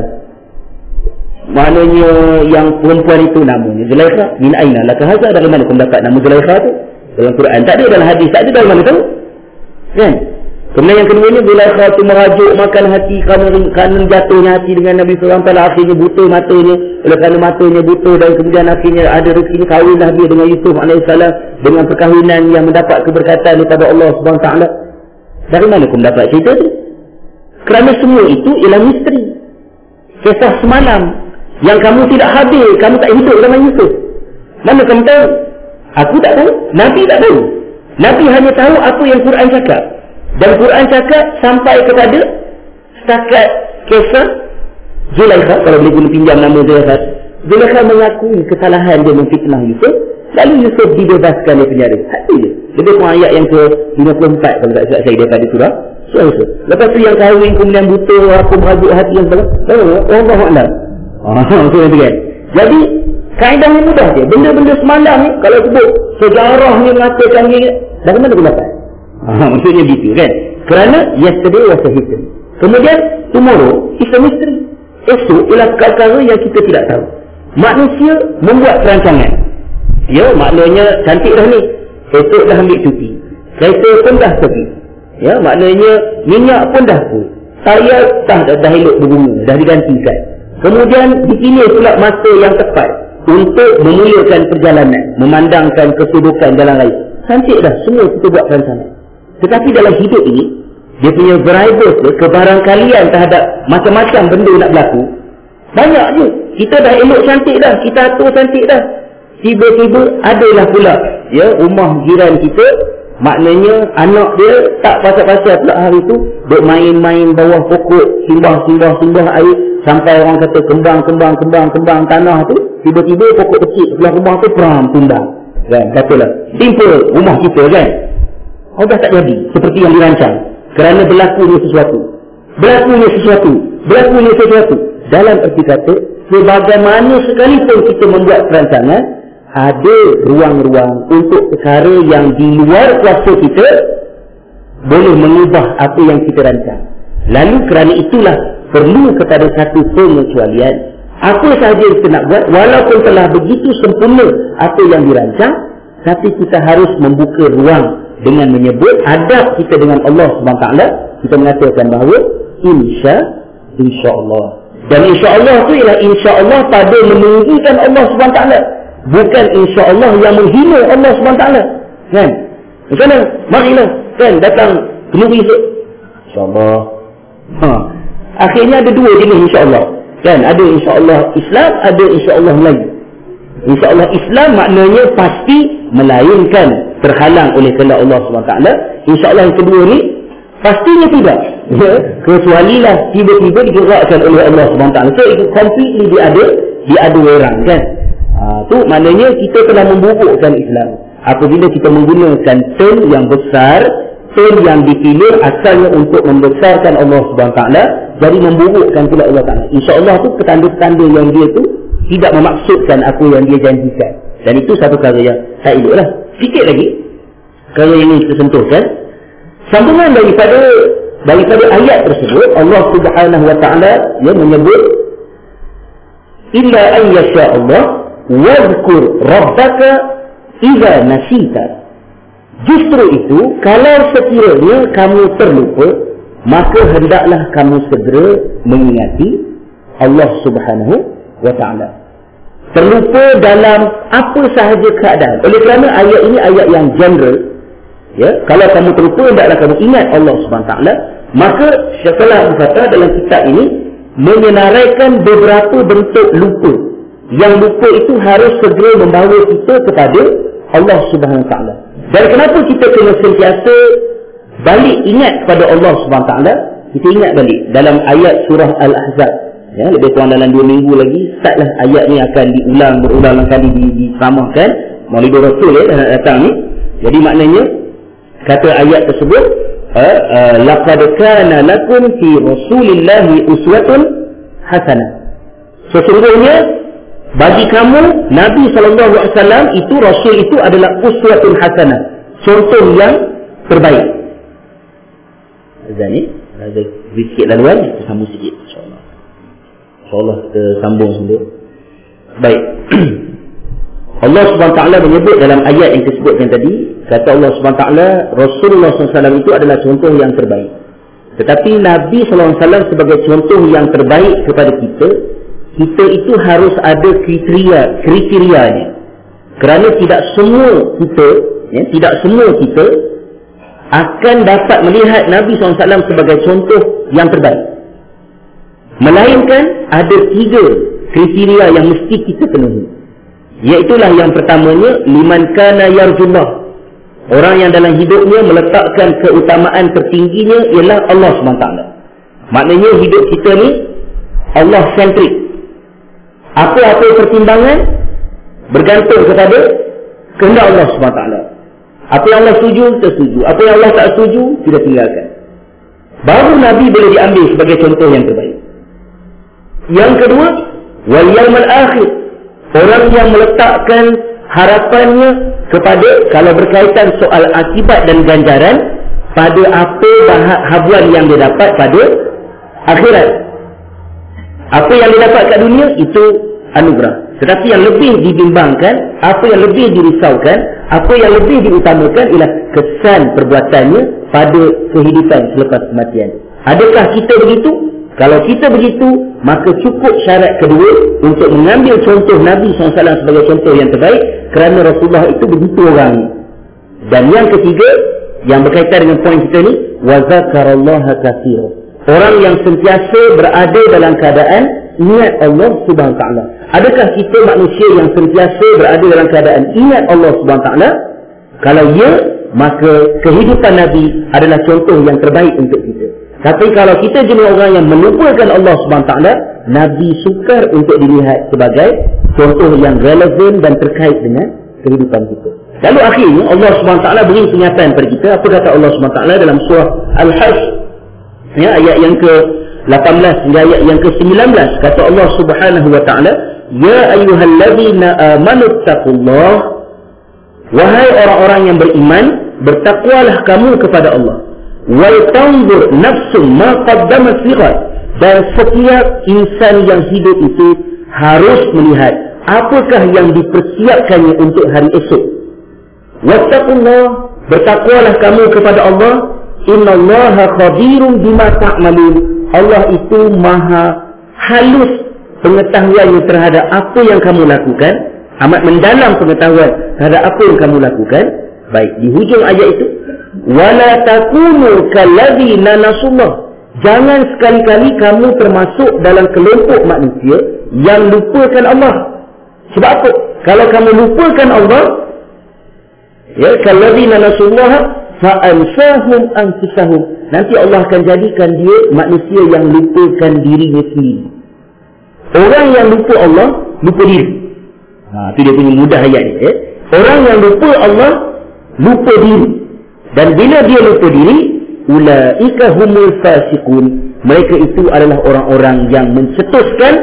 Maknanya yang perempuan itu namanya Zulaikha. Min aina laka hadha? Dari mana kau dapat nama Zulaikha tu? Dalam Quran tak ada, dalam hadis tak ada, dari mana tahu? Kan? Kemudian yang keduanya, Zulaikha itu merajuk makan hati kerana, kerana jatuhnya hati dengan Nabi sallallahu alaihi wasallam, akhirnya buta matanya. Oleh kerana matanya buta, dan kemudian akhirnya ada rezeki, kahwinlah dia dengan Yusuf alaihissalam dengan perkahwinan yang mendapat keberkatan daripada Allah subhanahu wa taala. Dari mana kau mendapat cerita tu? Kerana semua itu ialah misteri. Kisah semalam yang kamu tidak hadir, kamu tak hidup zaman Yusuf. Mana kamu tahu? Aku tak tahu, Nabi tak tahu. Nabi hanya tahu apa yang Quran cakap. Dan Quran cakap sampai kepada setakat kisah Zulaikha, kalau boleh guna pinjam nama Zulaikha. Zulaikha mengakui kesalahan dia memfitnah Yusuf, lalu Yusuf dibebaskan dari penjara. Hati dia. Lebih kurang ayat yang ke lima puluh empat kalau tak silap saya daripada surah surah Yusuf. Lepas tu yang kahwin kemudian buta, aku merajuk hati yang sebagainya. Allah A'lam. Ah, tu kan. Jadi kaedahnya mudah je. Benda-benda semalam ni kalau sebut sejarahnya mengatakan ni, dari mana kau dapat? Ah, maksudnya gitu kan. Kerana yesterday was a history. Kemudian tomorrow is a mystery. Esok ialah perkara yang kita tidak tahu. Manusia membuat perancangan. Ya, maknanya cantik dah ni, esok dah ambil cuti, kereta pun dah pergi. Ya, maknanya minyak pun dah pun, tayar dah, dah, dah elok berbunga, dah digantikan. Kemudian dipilih pula masa yang tepat untuk memulakan perjalanan, memandangkan kesudukan jalan raya. Cantik dah, semua kita buat perancangan. Tetapi dalam hidup ini, dia punya variables, kebarangkalian terhadap macam-macam benda nak berlaku, banyak je. Kita dah elok cantik dah, kita atur cantik dah, tiba-tiba adalah pula ya, rumah jiran kita, maknanya anak dia tak pasal-pasal pula hari tu duk main-main bawah pokok, simbah-simbah-simbah air, sampai orang kata kembang-kembang-kembang-kembang tanah tu, tiba-tiba pokok kecil sebelah rumah tu peram tumbang kan, katalah timpa rumah kita kan. Oh, dah tak jadi seperti yang dirancang, kerana berlakunya sesuatu berlakunya sesuatu berlakunya sesuatu dalam erti kata, sebagaimana sekalipun kita membuat perancangan, ada ruang-ruang untuk perkara yang di luar kuasa kita boleh mengubah apa yang kita rancang. Lalu kerana itulah perlu kepada satu pengecualian. Apa sahaja yang kita nak buat, walaupun telah begitu sempurna apa yang dirancang, tapi kita harus membuka ruang dengan menyebut adab kita dengan Allah subhanahu wa taala. Kita mengatakan bahawa insya insya-Allah. Dan insya-Allah itu ialah insya-Allah pada meninggikan Allah subhanahu wa taala, bukan insya-Allah yang menghina Allah subhanahu wa taala. Kan? Macam mana? Marilah kan datang kenduri insya-Allah. Ha. Akhirnya ada dua jenis insya-Allah. Kan? Ada insya-Allah Islam, ada insya-Allah Melayu. Insya-Allah Islam maknanya pasti, melainkan terhalang oleh kehendak Allah subhanahu wa taala. Insya-Allah yang kedua ni pastinya tidak. Ya, kecualilah tiba-tiba digerakkan oleh Allah subhanahu wa taala. So itu completely diada diada orang kan. Ha, tu maknanya kita telah memburukkan Islam apabila kita menggunakan term yang besar, term yang dipilih asalnya untuk membesarkan Allah subhanahu wa taala, jadi memburukkan pula Allah taala. Insya-Allah tu petanda-petanda yang dia tu tidak memaksudkan apa yang dia janjikan. Dan itu satu perkara yang tak eloklah. Sikit lagi kalau yang ini kita sentuhkan sambungan daripada daripada ayat tersebut. Allah Subhanahu wa taala dia menyebut illa an yasha Allah wadhkur rabbaka idza nasita. Justru itu, kalau sekiranya kamu terlupa, maka hendaklah kamu segera mengingati Allah Subhanahu wa ta'ala. Terlupa dalam apa sahaja keadaan. Oleh kerana ayat ini ayat yang general, ya, kalau kamu terlupa hendaklah kamu ingat Allah Subhanahu wa ta'ala. Maka setelah berkata dalam kitab ini menyenaraikan beberapa bentuk lupa. Yang lupa itu harus segera membawa kita kepada Allah Subhanahu wa ta'ala. Dan kenapa kita kena sentiasa balik ingat kepada Allah Subhanahu wa ta'ala? Kita ingat balik dalam ayat surah Al-Ahzab, ya, lebih kurang dalam dua minggu lagi startlah ayat ni akan diulang berulang kali diceramahkan Maulid Rasul, ya, yang datang ni. Jadi maknanya kata ayat tersebut, laqad kana lakum fi rasulillahi uswatun hasanah. Sesungguhnya bagi kamu Nabi sallallahu alaihi wasallam itu, Rasul itu adalah uswatun hasanah, contoh yang terbaik. Azan ni ada sikit laluan, kita sambung sikit insya-Allah. InsyaAllah kita sambung semula. Baik. Allah subhanahu wa taala menyebut dalam ayat yang disebutkan tadi, kata Allah subhanahu wa taala Rasulullah sallallahu alaihi wasallam itu adalah contoh yang terbaik. Tetapi Nabi sallallahu alaihi wasallam sebagai contoh yang terbaik kepada kita, kita itu harus ada kriteria kriterianya. Kerana tidak semua kita, ya, tidak semua kita akan dapat melihat Nabi sallallahu alaihi wasallam sebagai contoh yang terbaik. Melainkan ada tiga kriteria yang mesti kita penuhi. Iaitulah yang pertamanya, liman kana yarjullah. Orang yang dalam hidupnya meletakkan keutamaan tertingginya ialah Allah subhanahu wa taala. Maknanya hidup kita ni Allah sentrik. Apa-apa pertimbangan bergantung kepada kehendak Allah subhanahu wa taala. Apa yang Allah setuju, kita setuju. Apa yang Allah tak setuju, kita tinggalkan. Baru Nabi boleh diambil sebagai contoh yang terbaik. Yang kedua, wal yaumil akhir. Orang yang meletakkan harapannya kepada, kalau berkaitan soal akibat dan ganjaran, pada apa habuan yang dia dapat pada akhirat. Apa yang dia dapat kat dunia itu anugerah. Tetapi yang lebih dibimbangkan, apa yang lebih dirisaukan, apa yang lebih diutamakan ialah kesan perbuatannya pada kehidupan selepas kematian. Adakah kita begitu? Kalau kita begitu, maka cukup syarat kedua untuk mengambil contoh Nabi sallallahu alaihi wasallam sebagai contoh yang terbaik, kerana Rasulullah itu begitu orang. Dan yang ketiga, yang berkaitan dengan poin kita ni, wa zakarallaha katsira. Orang yang sentiasa berada dalam keadaan ingat Allah subhanahu wa ta'ala. Adakah kita manusia yang sentiasa berada dalam keadaan ingat Allah subhanahu wa ta'ala? Kalau ya, maka kehidupan Nabi adalah contoh yang terbaik untuk kita. Tapi kalau kita jenis orang yang melupakan Allah subhanahu wa taala, Nabi sukar untuk dilihat sebagai contoh yang relevan dan terkait dengan kehidupan kita. Lalu akhirnya Allah subhanahu wa taala beri peringatan kepada kita. Apa kata Allah subhanahu wa taala dalam surah Al-Hashr, ya, ayat yang ke lapan belas hingga ayat yang ke sembilan belas. Kata Allah subhanahu wa taala, ya ayyuhallazina amanu taqullah. Wahai orang-orang yang beriman, bertakwalah kamu kepada Allah. Wal tanzur nafsum ma qaddamat lighad. Dan setiap insan yang hidup itu harus melihat apakah yang dipersiapkannya untuk hari esok. Wattaqullah, bertakwalah kamu kepada Allah. Innallaha khabirun bima ta'malun. Allah itu maha halus pengetahuannya terhadap apa yang kamu lakukan, amat mendalam pengetahuan terhadap apa yang kamu lakukan. Baik, di hujung ayat itu, wala takunu kalladzina nasullah. Jangan sekali-kali kamu termasuk dalam kelompok manusia yang lupakan Allah. Sebab apa? Kalau kamu lupakan Allah, ya, kalladzina nasullah fa ansahum anfusahum. Nanti Allah akan jadikan dia manusia yang lupakan dirinya sendiri. Orang yang lupa Allah, lupa diri. Ha, itu dia punya mudah ayat ni, eh? Orang yang lupa Allah, lupa diri. Dan bila dia lupa diri, ulaika humul fasiqun. Mereka itu adalah orang-orang yang mencetuskan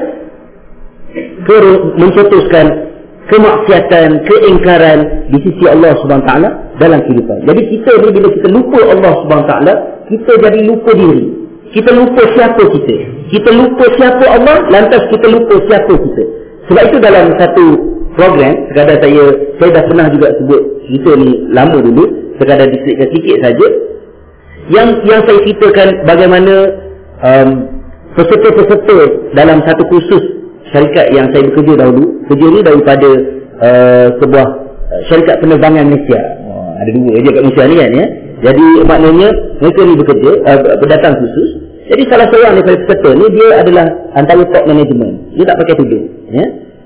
ke, mencetuskan kemaksiatan, keingkaran di sisi Allah Subhanahu wa taala dalam kehidupan. Jadi kita ni bila kita lupa Allah Subhanahu wa taala, kita jadi lupa diri. Kita lupa siapa kita. Kita lupa siapa Allah, lantas kita lupa siapa kita. Sebab itu dalam satu program, sekadar saya saya dah pernah juga sebut cerita ni lama dulu, sekadar diselitkan sikit saja. Yang yang saya ceritakan bagaimana um, peserta-peserta dalam satu kursus syarikat yang saya bekerja dahulu. Kerja ni daripada uh, sebuah uh, syarikat penerbangan Malaysia. Oh, ada dua je kat Malaysia ni kan ya. Jadi maknanya mereka ni bekerja uh, berdatang khusus. Jadi salah seorang daripada peserta ni dia adalah antara top management. Dia tak pakai tudung ya.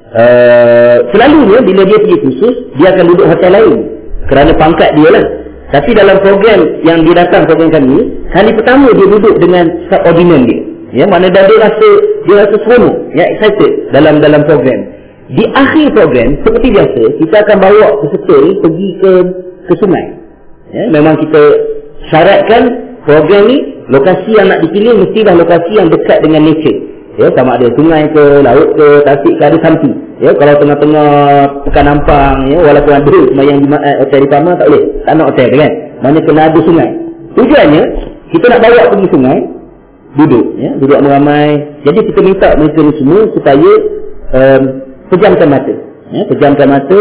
Uh, selalunya bila dia pergi khusus, dia akan duduk hotel lain kerana pangkat dia lah. Tapi dalam program yang dia datang, program kami, kali pertama dia duduk dengan subordinate dia. Ya, mana dah dia rasa dia rasa seronok, ya, excited dalam dalam program. Di akhir program seperti biasa, kita akan bawa peserta ni pergi ke ke sungai. Ya, memang kita syaratkan program ni lokasi yang nak dipilih mestilah lokasi yang dekat dengan nature. Ya, sama ada sungai ke, laut ke, tasik ke, ada something. Ya, kalau tengah-tengah Pekan Ampang, ya, walaupun ada semayang di eh, hotel di Pama tak boleh. Tak nak hotel kan. Mana kena ada sungai. Tujuannya kita nak bawa pergi sungai, duduk, ya, duduk ramai. Jadi kita minta mereka ni semua supaya um, pejamkan mata. Ya, pejamkan mata,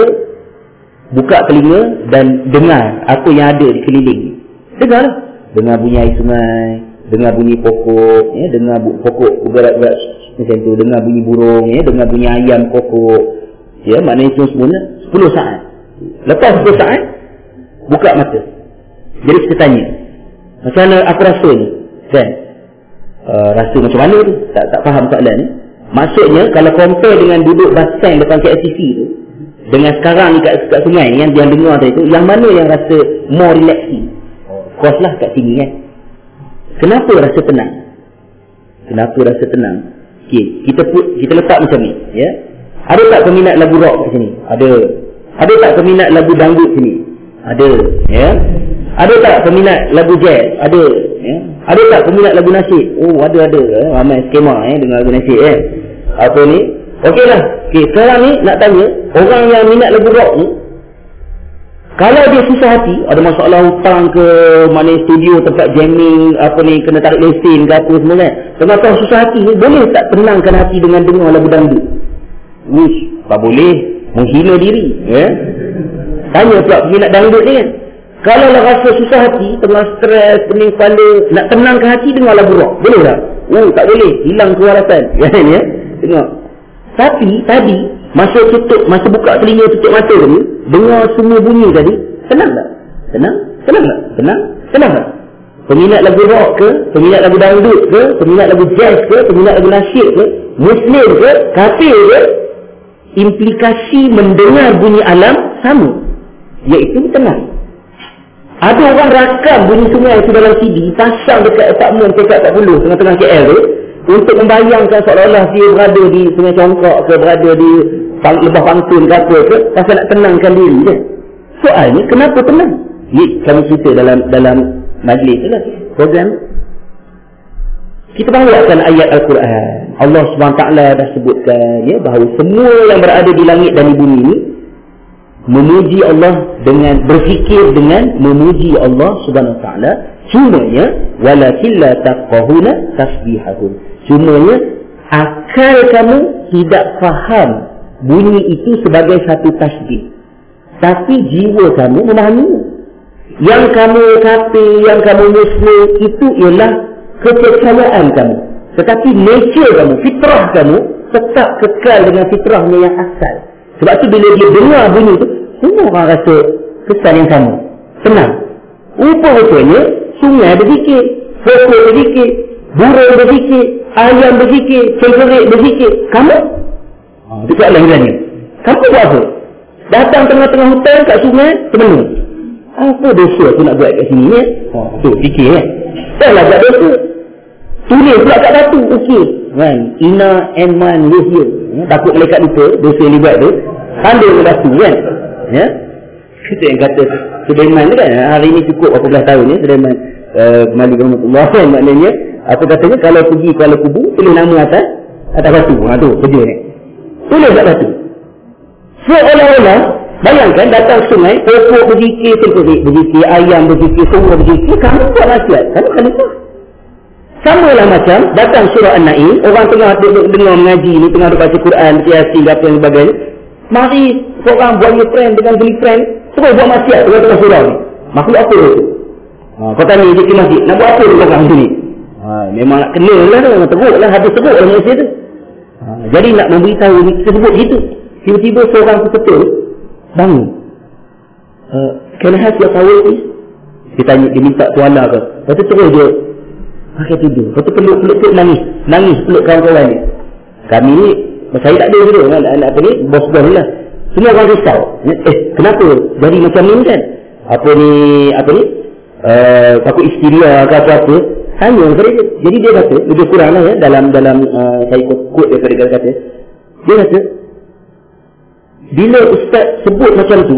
buka telinga dan dengar apa yang ada di keliling. Dengar, dengar bunyi air sungai, dengar bunyi pokok, ya, dengar bu- pokok berat-berat macam tu, dengar bunyi burung, ya, dengar bunyi ayam pokok. Ya, maknanya itu semuanya sepuluh saat. Lepas sepuluh saat, buka mata. Jadi kita tanya, macam mana aku rasa ni? Kan? Uh, rasa macam mana tu? Tak tak faham soalan ni. Maksudnya kalau compare dengan duduk bus stand depan K L C C tu dengan sekarang ni kat, kat sungai ni yang dia dengar tadi tu, yang mana yang rasa more relaxing? Of course lah kat sini kan. Kenapa rasa tenang? Kenapa rasa tenang? Okey, kita put, kita letak macam ni, ya. Ada tak peminat lagu rock kat sini? Ada. Ada tak peminat lagu dangdut sini? Ada, ya. Ada tak peminat lagu jazz? Ada, ya. Ada tak peminat lagu nasyid? Oh, ada ada. Eh. Ramai skema eh dengar lagu nasyid eh. Apa ni? Okeylah. Okey, sekarang ni nak tanya, orang yang minat lagu rock ni, kalau dia susah hati, ada masalah hutang ke, mana studio tempat jamming, apa ni, kena tarik lesen ke apa semua kan. Tengah-tengah susah hati ni, boleh tak tenangkan hati dengan dengar lagu dangdut? Wish, tak boleh. Menghina diri. Ya? Tanya pula peminat dangdut ni kan. Kalau lah rasa susah hati, tengah stres, pening kepala, nak tenangkan hati, dengar lagu rock. Boleh tak? Oh, tak boleh. Hilang kewarasan. Ya, ya? Tengok. Tapi, tadi, masa tutup, masa buka telinga, tutup mata tadi, dengar semua bunyi tadi, tenang tak? Tenang? Tenang tak? Tenang? Tenang tak? Peminat lagu rock ke? Peminat lagu dangdut ke? Peminat lagu jazz ke? Peminat lagu nasyid ke? Muslim ke? Kafir ke? Implikasi mendengar bunyi alam sama. Iaitu tenang. Ada orang rakam bunyi sungai itu dalam C D, pasang dekat apartmen P K empat puluh tengah-tengah K L tu, untuk membayangkan seolah-olah dia berada di Sungai Congkak ke, berada di pang, lebah pantun ke apa ke, pasal nak tenangkan diri je. Soalnya kenapa tenang? Ni kami cerita dalam dalam majlis tu lah, program. Kita bawakan ayat Al-Quran. Allah subhanahu wa taala dah sebutkan ya, bahawa semua yang berada di langit dan di bumi ni memuji Allah dengan berfikir dengan memuji Allah subhanahu wa taala. Cumanya walakin la taqahuna tasbihahum. Cumanya akal kamu tidak faham bunyi itu sebagai satu tasbih. Tapi jiwa kamu memahami. Yang kamu kata, yang kamu muslim itu ialah kepercayaan kamu. Tetapi nature kamu, fitrah kamu tetap kekal dengan fitrahnya yang asal. Sebab tu bila dia dengar bunyi tu, semua orang rasa kesan yang sama. Senang. Rupa-rupanya sungai berzikir, pokok berzikir, burung berzikir, ayam berzikir, cengkerik berzikir. Kamu? Itu soalan hilangnya. Kamu buat apa? Datang tengah-tengah hutan kat sungai, termenung. Apa dosa aku nak buat kat sini ni? Oh, tu fikir kan? Tak lah buat dosa. Tulis pula kat batu. Okey. Kan? Ina and man live here. Ya? Takut malaikat lupa dosa yang dibuat tu. Pandai ke batu kan? Ya? Kita yang kata Sulaiman tu kan, hari ni cukup berapa belas tahun ya, Sulaiman uh, Malik Rahmatullah kan, maknanya apa katanya, kalau pergi Kuala Kubu, tulis nama atas atas batu. Ha tu kerja ni. Tulis kat batu. Seolah-olah bayangkan datang sungai, pokok berzikir, cengkerik berzikir, ayam berzikir, semua berzikir, kamu buat maksiat. Kamu khalifah. Sama lah macam datang surah An-Naim, orang tengah duduk dengar mengaji ni, tengah duduk baca Quran, Yasin, apa yang sebagainya. Mari seorang buat friend dengan beli friend, terus buat maksiat tengah-tengah surah ni. Makhluk apa tu? Ha, kau tanya dia ke masjid, nak buat apa di belakang sini? Ha, memang nak kena lah, nak teruk lah, habis teruk lah manusia tu. Ha, jadi nak memberitahu ni, kita sebut gitu. Tiba-tiba seorang peserta bangun. Uh, can I have your power please? Dia tanya, dia minta tuala ke? Lepas tu terus dia pakai tidur. Lepas tu peluk-peluk tu nangis. Nangis peluk kawan-kawan ni. Kami ni, saya tak ada dulu kan, apa ni, bos-bos ni lah. Semua orang risau. Eh, kenapa? Jadi macam ni kan? Apa ni, apa ni? Uh, takut istiria ke apa-apa. Tanya kepada dia. Jadi dia kata, lebih kurang lah ya, dalam, dalam uh, saya quote daripada dia kata. Dia kata, bila ustaz sebut macam tu,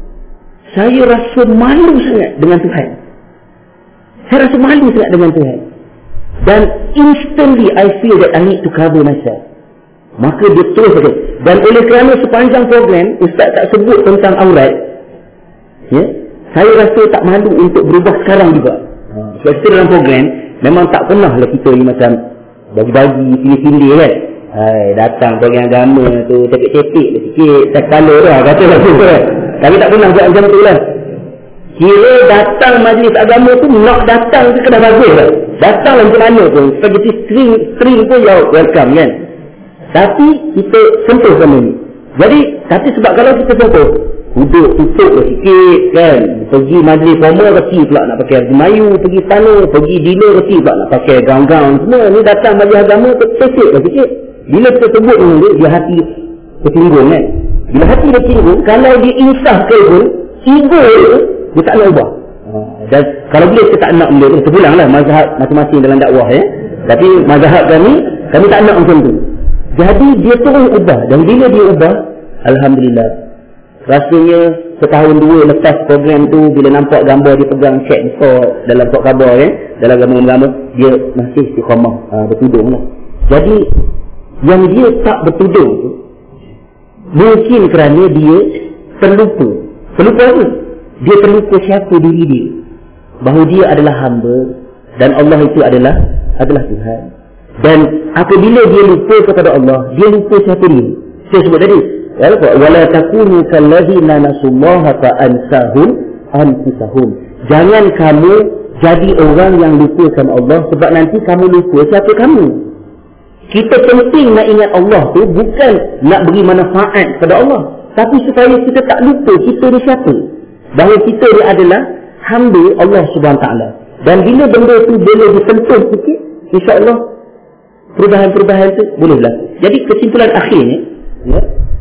saya rasa malu sangat dengan Tuhan. Saya rasa malu sangat dengan Tuhan. Dan instantly I feel that I need to cover myself. Maka dia terus kata. Dan oleh kerana sepanjang program ustaz tak sebut tentang aurat, ya, saya rasa tak malu untuk berubah sekarang juga. Sebab kita dalam program memang tak pernah lah kita ni macam bagi-bagi, pilih-pilih kan. Hai, datang program agama tu cepik-cepik sikit, tak kala lah kata lah tu kan. Tapi tak pernah buat macam tu lah. Kira datang majlis agama tu nak datang tu kena bagus lah. Datang macam mana pun, spaghetti string, string pun ya welcome kan. Tapi kita sentuh sama ni. Jadi, tapi sebab kalau kita sentuh, duduk tutup lah sikit kan. Pergi majlis formal kecil pula nak pakai baju Melayu, pergi sana, pergi dinner kecil pula nak pakai gaun-gaun semua. Ni datang majlis agama tu cepik lah sikit. Bila kita sebut dengan dia, dia hati tertinggung kan. Bila hati tertinggung, kalau dia insah ke pun, ego dia, dia tak nak ubah. Dan kalau bila kita tak nak benda tu, terpulang lah mazhab masing-masing dalam dakwah ya. Tapi mazhab kami, kami tak nak macam tu. Jadi dia terus ubah. Dan bila dia ubah, Alhamdulillah. Rasanya setahun dua lepas program tu, bila nampak gambar dia pegang cek besar dalam tok khabar kan, dalam gambar-gambar, dia masih istiqamah, ha, bertudung lah. Jadi yang dia tak bertudung tu, mungkin kerana dia terlupa. Terlupa apa? Dia terlupa siapa diri dia. Bahawa dia adalah hamba dan Allah itu adalah adalah Tuhan. Dan apabila dia lupa kepada Allah, dia lupa siapa dia. Saya sebut tadi, wala takunu kallazina nasullaha fa ansahum anfusahum. Jangan kamu jadi orang yang lupakan Allah, sebab nanti kamu lupa siapa kamu. Kita penting nak ingat Allah tu bukan nak beri manfaat kepada Allah, tapi supaya kita tak lupa kita ni siapa. Bahawa kita ni adalah hamba Allah Subhanahu Taala. Dan bila benda tu boleh disentuh sikit, insya-Allah perubahan-perubahan tu boleh berlaku. Jadi kesimpulan akhirnya, ya,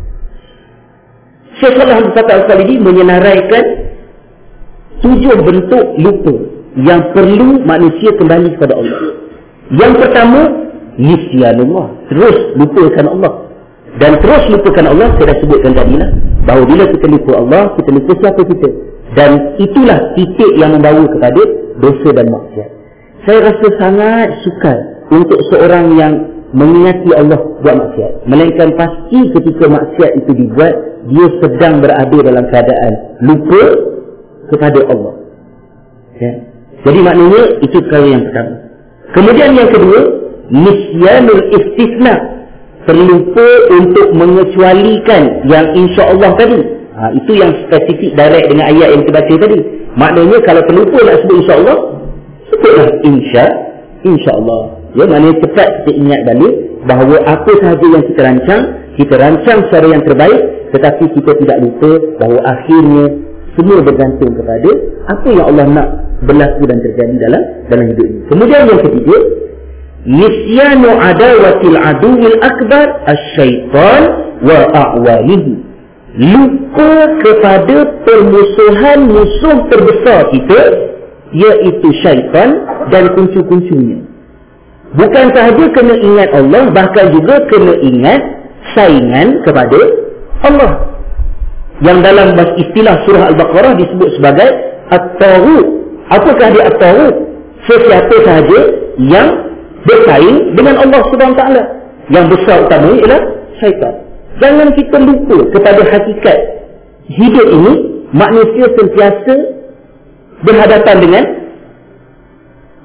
Syekh Shalih Al-Fatah Al-Khalidi menyenaraikan tujuh bentuk lupa yang perlu manusia kembali kepada Allah. Yang pertama, nisyanullah, terus lupakan Allah. Dan terus lupakan Allah, saya dah sebutkan tadi lah, bahawa bila kita lupa Allah, kita lupa siapa kita. Dan itulah titik yang membawa kepada dosa dan maksiat. Saya rasa sangat sukar untuk seorang yang mengingati Allah buat maksiat. Melainkan pasti ketika maksiat itu dibuat, dia sedang berada dalam keadaan lupa kepada Allah. Ya. Jadi maknanya itu perkara yang pertama. Kemudian yang kedua, nisyanul istisna, terlupa untuk mengecualikan yang insya-Allah tadi. Ha, itu yang spesifik direct dengan ayat yang kita baca tadi. Maknanya kalau terlupa nak sebut insya-Allah, sebutlah insya insya-Allah. Ya, maknanya cepat kita ingat balik bahawa apa sahaja yang kita rancang, kita rancang secara yang terbaik, tetapi kita tidak lupa bahawa akhirnya semua bergantung kepada apa yang Allah nak berlaku dan terjadi dalam dalam hidup ini. Kemudian yang ketiga, nisyanu adawatil aduwil akbar asyaitan wa a'wanihi. Lupa kepada permusuhan musuh terbesar kita, iaitu syaitan dan kuncu-kuncunya. Bukan sahaja kena ingat Allah, bahkan juga kena ingat saingan kepada Allah, yang dalam istilah surah Al-Baqarah disebut sebagai at-taghut. Apakah dia at-taghut? Sesiapa sahaja yang bersaing dengan Allah Subhanahu Wa Taala. Yang besar utamanya ialah syaitan. Jangan kita lupa kepada hakikat hidup ini. Manusia sentiasa berhadapan dengan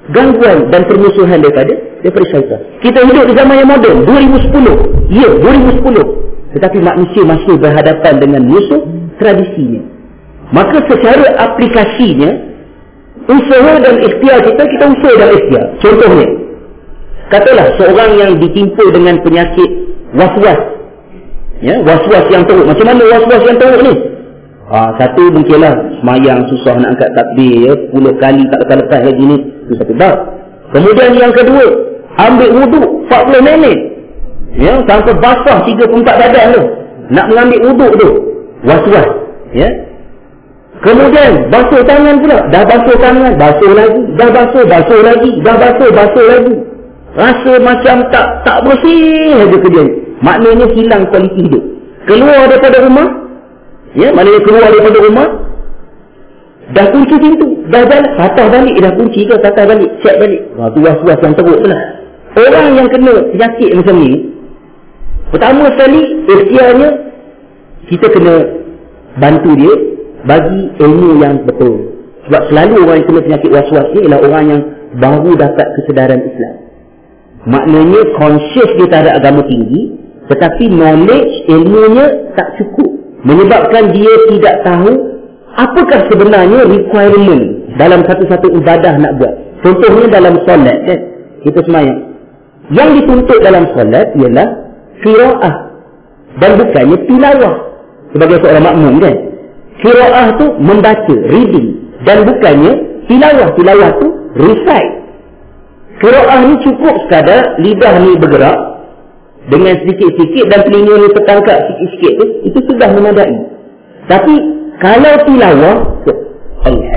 gangguan dan permusuhan daripada daripada syaitan. Kita hidup di zaman yang moden, dua ribu sepuluh. Ya, dua ribu sepuluh. Tetapi manusia masih berhadapan dengan musuh tradisinya. Maka secara aplikasinya, usaha dan ikhtiar kita, kita usaha dan ikhtiar. Contohnya, katalah seorang yang ditimpa dengan penyakit was-was. Ya, was-was yang teruk. Macam mana was-was yang teruk ni? Ha, satu mungkinlah semayang susah nak angkat takbir, ya, sepuluh kali tak lepas-lepas lagi ni. Itu satu bab. Kemudian yang kedua, ambil wuduk empat puluh minit. Ya, sampai basah tiga puluh empat badan tu. Nak mengambil wuduk tu. Was-was. Ya. Kemudian basuh tangan pula. Dah basuh tangan, basuh lagi. Dah basuh, basuh lagi. Dah basuh, basuh lagi. Rasa macam tak tak bersih aja kerja. Maknanya hilang kualiti hidup. Keluar daripada rumah. Ya, maknanya keluar daripada rumah. Dah kunci pintu. Dah jalan. Patah balik. Dah kunci ke patah balik. Cek balik. Wah, tu was-was yang teruk tu lah. Orang yang kena penyakit macam ni, pertama sekali, ikhtiarnya, kita kena bantu dia bagi ilmu yang betul. Sebab selalu orang yang kena penyakit was-was ni ialah orang yang baru dapat kesedaran Islam. Maknanya conscious dia terhadap agama tinggi, tetapi knowledge, ilmunya tak cukup. Menyebabkan dia tidak tahu apakah sebenarnya requirement dalam satu-satu ibadah nak buat. Contohnya dalam solat kan, kita semayang. Yang dituntut dalam solat ialah qiraah dan bukannya tilawah. Sebagai seorang makmum kan, qiraah tu membaca, reading, dan bukannya tilawah. Tilawah tu recite. Qiraah ni cukup sekadar lidah ni bergerak dengan sedikit-sedikit dan telinga ni tertangkap sikit-sikit tu, itu sudah memadai. Tapi kalau tilawah, Allah,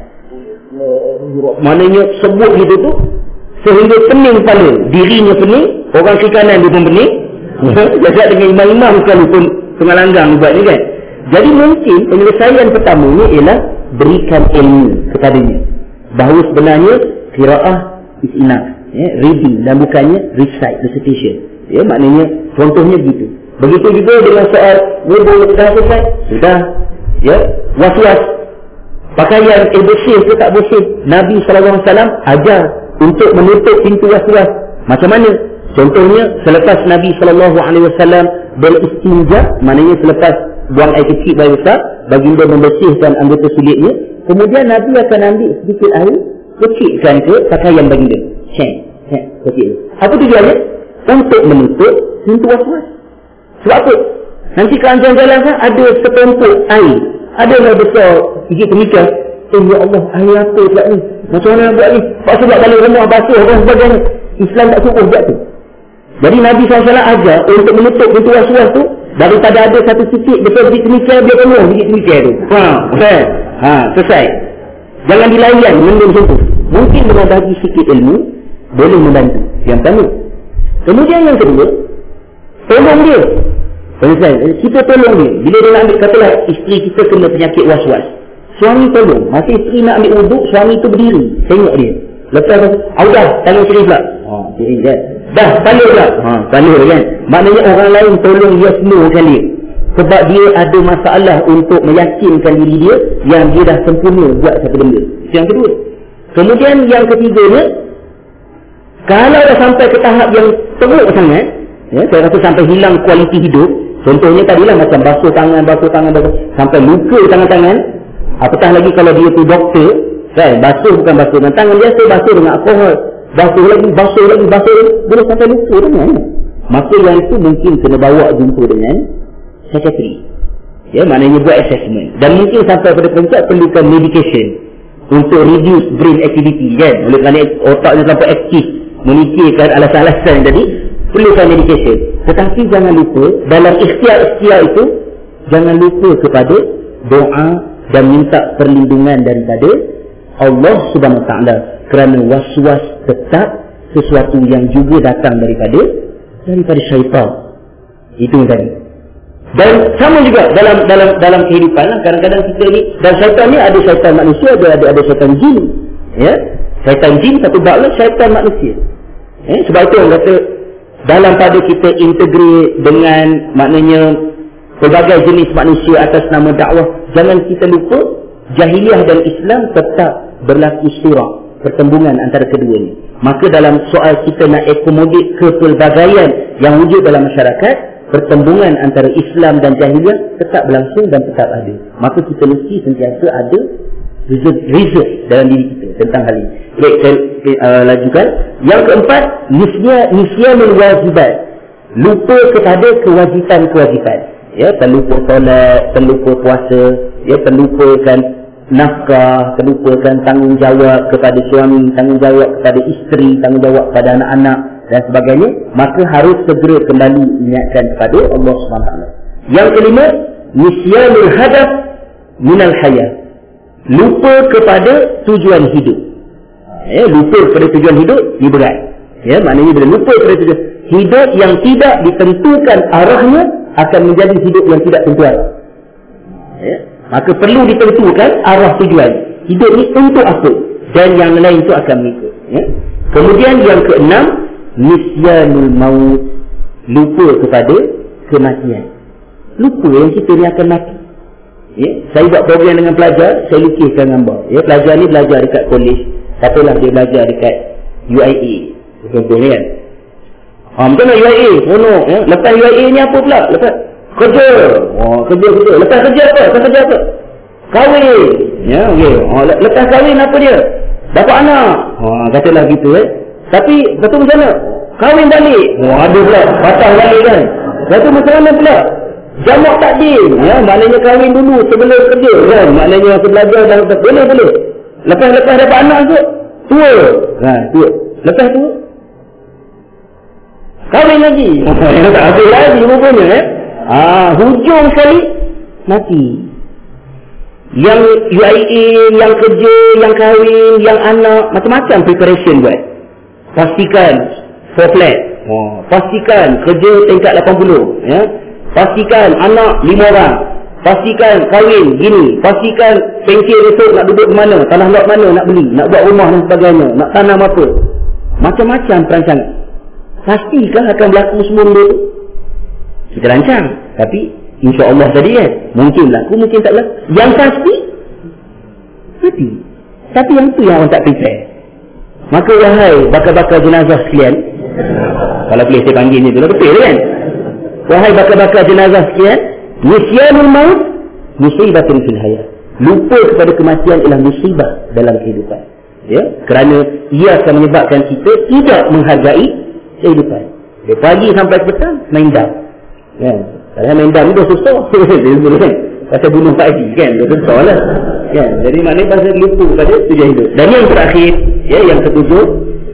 maknanya sebut gitu tu sehingga pening kepala, dirinya pening, orang kiri kanan dia pun pening. Jaga dengan imam-imam sekali pun tengah langgang buat ni kan. Jadi mungkin penyelesaian pertamanya ialah berikan ilmu kepadanya bahawa sebenarnya qiraah is enough, ya, reading dan bukannya recite, recitation. Ya, maknanya contohnya gitu. Begitu juga dengan soal wuduk dah selesai, sudah, ya, was-was pakaian eh bersih ke tak bersih, Nabi sallallahu alaihi wasallam ajar untuk menutup pintu was-was. Macam mana? Contohnya selepas Nabi sallallahu alaihi wasallam beristinja, maknanya selepas buang air kecil air besar, baginda membersihkan anggota sulitnya, kemudian Nabi akan ambil sedikit air, kecilkan ke pakaian baginda. Cek, cek, kecil. Apa tujuannya? Untuk menutup pintu was-was. Sebab apa? Nanti kalau jalan-jalan kan ada setumpuk air, ada yang besar gigi pemikir, eh ya Allah, air apa pula ni? Macam mana nak buat ni? Pak sebab balik rumah basuh dan sebagainya. Islam tak suruh buat tu. Jadi Nabi sallallahu alaihi wasallam ajar untuk menutup pintu was-was tu, daripada ada satu titik betul gigi pemikir, dia penuh gigi pemikir tu. Ha, okay. Ha, selesai. Jangan dilayan benda macam tu. Mungkin dengan bagi sikit ilmu boleh membantu. Yang pertama. Kemudian yang kedua, tolong dia. Selesai. Kita tolong dia. Bila dia nak ambil, katalah isteri kita kena penyakit was-was, suami tolong. Masa isteri nak ambil wuduk, suami tu berdiri, tengok dia. Lepas tu, oh dah, tangan kiri pula. Ha, kiri kan. Dah, palur pula. Ha, palur kan. Maknanya orang lain tolong dia semua dia. Sebab dia ada masalah untuk meyakinkan diri dia yang dia dah sempurna buat satu benda. Itu yang kedua. Kemudian yang ketiganya, kalau dah sampai ke tahap yang teruk sangat, ya, saya rasa sampai hilang kualiti hidup. Contohnya tadilah macam basuh tangan, basuh tangan, basuh, sampai luka tangan-tangan. Apatah lagi kalau dia tu doktor, kan, basuh bukan basuh dengan tangan biasa, basuh dengan alkohol, basuh lagi, basuh lagi, basuh lagi, boleh sampai luka dengan. Maka yang itu mungkin kena bawa jumpa dengan psikiatri. Ya, maknanya buat assessment. Dan mungkin sampai pada peringkat perlukan medication untuk reduce brain activity, kan. Oleh kerana otaknya sampai aktif, memikirkan alasan-alasan tadi, perlukan medication. Tetapi jangan lupa, dalam ikhtiar-ikhtiar itu, jangan lupa kepada doa dan minta perlindungan daripada Allah Subhanahu Wa Taala, kerana was-was tetap sesuatu yang juga datang daripada daripada syaitan. Itu tadi. Dan sama juga dalam dalam dalam kehidupan, kadang-kadang kita ni, dan syaitan ni ada syaitan manusia, ada ada ada syaitan jin. Ya, syaitan jin satu bab lah, syaitan manusia. Eh, sebab itu orang kata dalam pada kita integrate dengan maknanya pelbagai jenis manusia atas nama dakwah, jangan kita lupa jahiliah dan Islam tetap berlaku surak. pertembungan antara keduanya. Maka dalam soal kita nak akomodik kepelbagaian yang wujud dalam masyarakat, pertembungan antara Islam dan jahiliah tetap berlangsung dan tetap ada. Maka kita mesti sentiasa ada reserve dalam diri kita tentang hal ini. Baik, saya uh, lajukan. Yang keempat, nisyanul wajibat, lupa kepada kewajipan-kewajipan. Ya, terlupa solat, terlupa puasa, ya, terlupakan nafkah, terlupakan tanggungjawab kepada suami, tanggungjawab kepada isteri, tanggungjawab kepada anak-anak dan sebagainya. Maka harus segera kembali ingatkan kepada Allah subhanahu wa taala. Yang kelima, nisyanul hadaf minal hayat, lupa kepada tujuan hidup. Ya, lupa kepada tujuan hidup ni berat. Ya, maknanya bila lupa kepada tujuan hidup yang tidak ditentukan arahnya akan menjadi hidup yang tidak tentu arah. Ya, maka perlu ditentukan arah tujuan. Hidup ni untuk apa? Dan yang lain itu akan mengikut. Ya. Kemudian yang keenam, nisyanul maut, lupa kepada kematian. Lupa yang kita ni akan mati. Ya. Saya buat program dengan pelajar, saya lukiskan gambar. Ya, pelajar ni belajar dekat kolej, katalah dia belajar dekat U I A. Contohnya kan. Ah, macam mana U I A? Seronok. Ya. Lepas U I A ni apa pula? Lepas kerja. Oh, kerja kerja. Lepas kerja apa? Lepas kerja apa? Kahwin. Ya, okey. Oh, lepas kahwin apa dia? Dapat anak. Oh, katalah gitu eh. Tapi betul macam mana? Kahwin balik. Oh, ada pula patah balik kan. Lepas macam mana pula? Jamak takdim. Ya, maknanya kahwin dulu sebelum kerja kan. Maknanya aku belajar dah boleh boleh. Lepas lepas dapat anak tu tua. Ha, tua. Lepas tu kahwin lagi. Oh, tak ada lagi rupanya eh. Ah, hujung sekali mati. Yang U I A, yang kerja, yang kahwin, yang anak, macam-macam preparation buat. Pastikan four flat. Oh, pastikan kerja tingkat lapan puluh, ya. Pastikan anak lima orang. Pastikan kahwin gini. Pastikan pensel esok nak duduk di mana, tanah lot mana nak beli, nak buat rumah dan sebagainya, nak tanam apa. Macam-macam perancangan. Pastikah akan berlaku semua benda tu? Kita rancang, tapi insya-Allah tadi kan, mungkin berlaku, mungkin tak berlaku. Yang pasti mati. Tapi yang tu yang orang tak prepare. Maka wahai bakal-bakal jenazah sekalian, kalau boleh saya panggil ni tu lah betul kan? Wahai bakal-bakal jenazah sekalian, nisyanul maut musibatun fil hayat, lupa kepada kematian ialah musibah dalam kehidupan. Ya, kerana ia akan menyebabkan kita tidak menghargai kehidupan. Dari pagi sampai petang main dam. Kan? Kalau main dam ni dah susah. Kan? Pasal bunuh Pak Haji kan? Dah susah lah. Kan? Jadi maknanya pasal lupa kepada tujuan hidup. Dan yang terakhir, ya, yang ketujuh,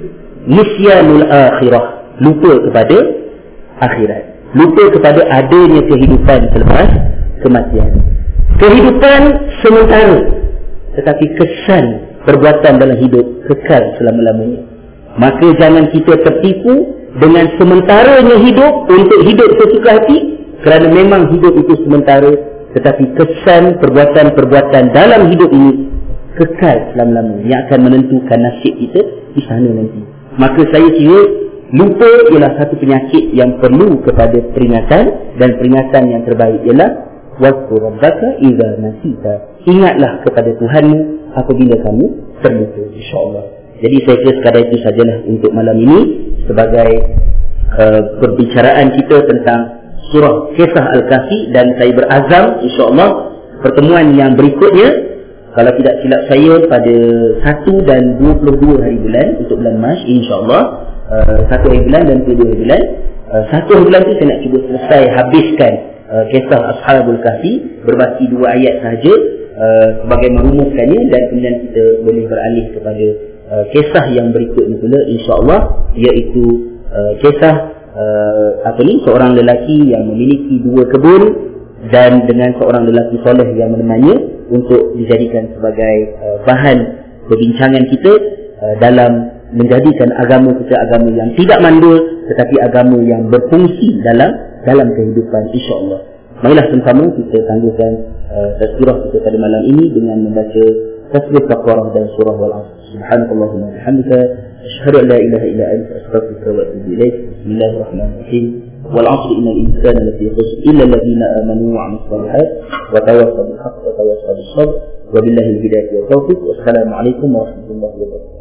nisyanul akhirah, lupa kepada akhirat. Lupa kepada adanya kehidupan selepas kematian. Kehidupan sementara, tetapi kesan perbuatan dalam hidup kekal selama-lamanya. Maka jangan kita tertipu dengan sementaranya hidup untuk hidup sesuka hati, kerana memang hidup itu sementara, tetapi kesan perbuatan-perbuatan dalam hidup ini kekal selama-lamanya, yang akan menentukan nasib kita di sana nanti. Maka saya kira lupa ialah satu penyakit yang perlu kepada peringatan, dan peringatan yang terbaik ialah wazkur rabbaka idza nasita, ingatlah kepada Tuhanmu apabila kamu terlupa, insya-Allah. Jadi saya kira sekadar itu sajalah untuk malam ini sebagai uh, perbicaraan kita tentang surah Kisah Al-Kahfi, dan saya berazam insya-Allah pertemuan yang berikutnya, kalau tidak silap saya pada satu dan dua puluh dua hari bulan untuk bulan Mac, insya-Allah uh, satu hari bulan dan dua hari bulan. Uh, satu hari bulan tu saya nak cuba selesai habiskan uh, Kisah Ashabul Kahfi, berbaki dua ayat sahaja uh, sebagai merumuskannya, dan kemudian kita boleh beralih kepada uh, kisah yang berikutnya pula insya-Allah, iaitu uh, kisah uh, apa ni, seorang lelaki yang memiliki dua kebun dan dengan seorang lelaki soleh yang menemannya, untuk dijadikan sebagai uh, bahan perbincangan kita uh, dalam menjadikan agama kita agama yang tidak mandul, tetapi agama yang berfungsi dalam dalam kehidupan, insya-Allah. Marilah sama-sama kita tangguhkan uh, tazkirah kita pada malam ini dengan membaca tasbih Baqarah dan surah Al-Asr. Subhanallahumma wa bihamdika, asyhadu an la ilaha illa anta, astaghfiruka wa atubu ilaik. Bismillahirrahmanirrahim. Wal 'asri innal insana lafi khusr illa alladhina amanu wa 'amilus shalihat wa tawassaw bil haqqi wa tawassaw bis sabr. Wabillahi al-hidayah wa tawfiq. Wassalamu alaikum warahmatullahi wabarakatuh.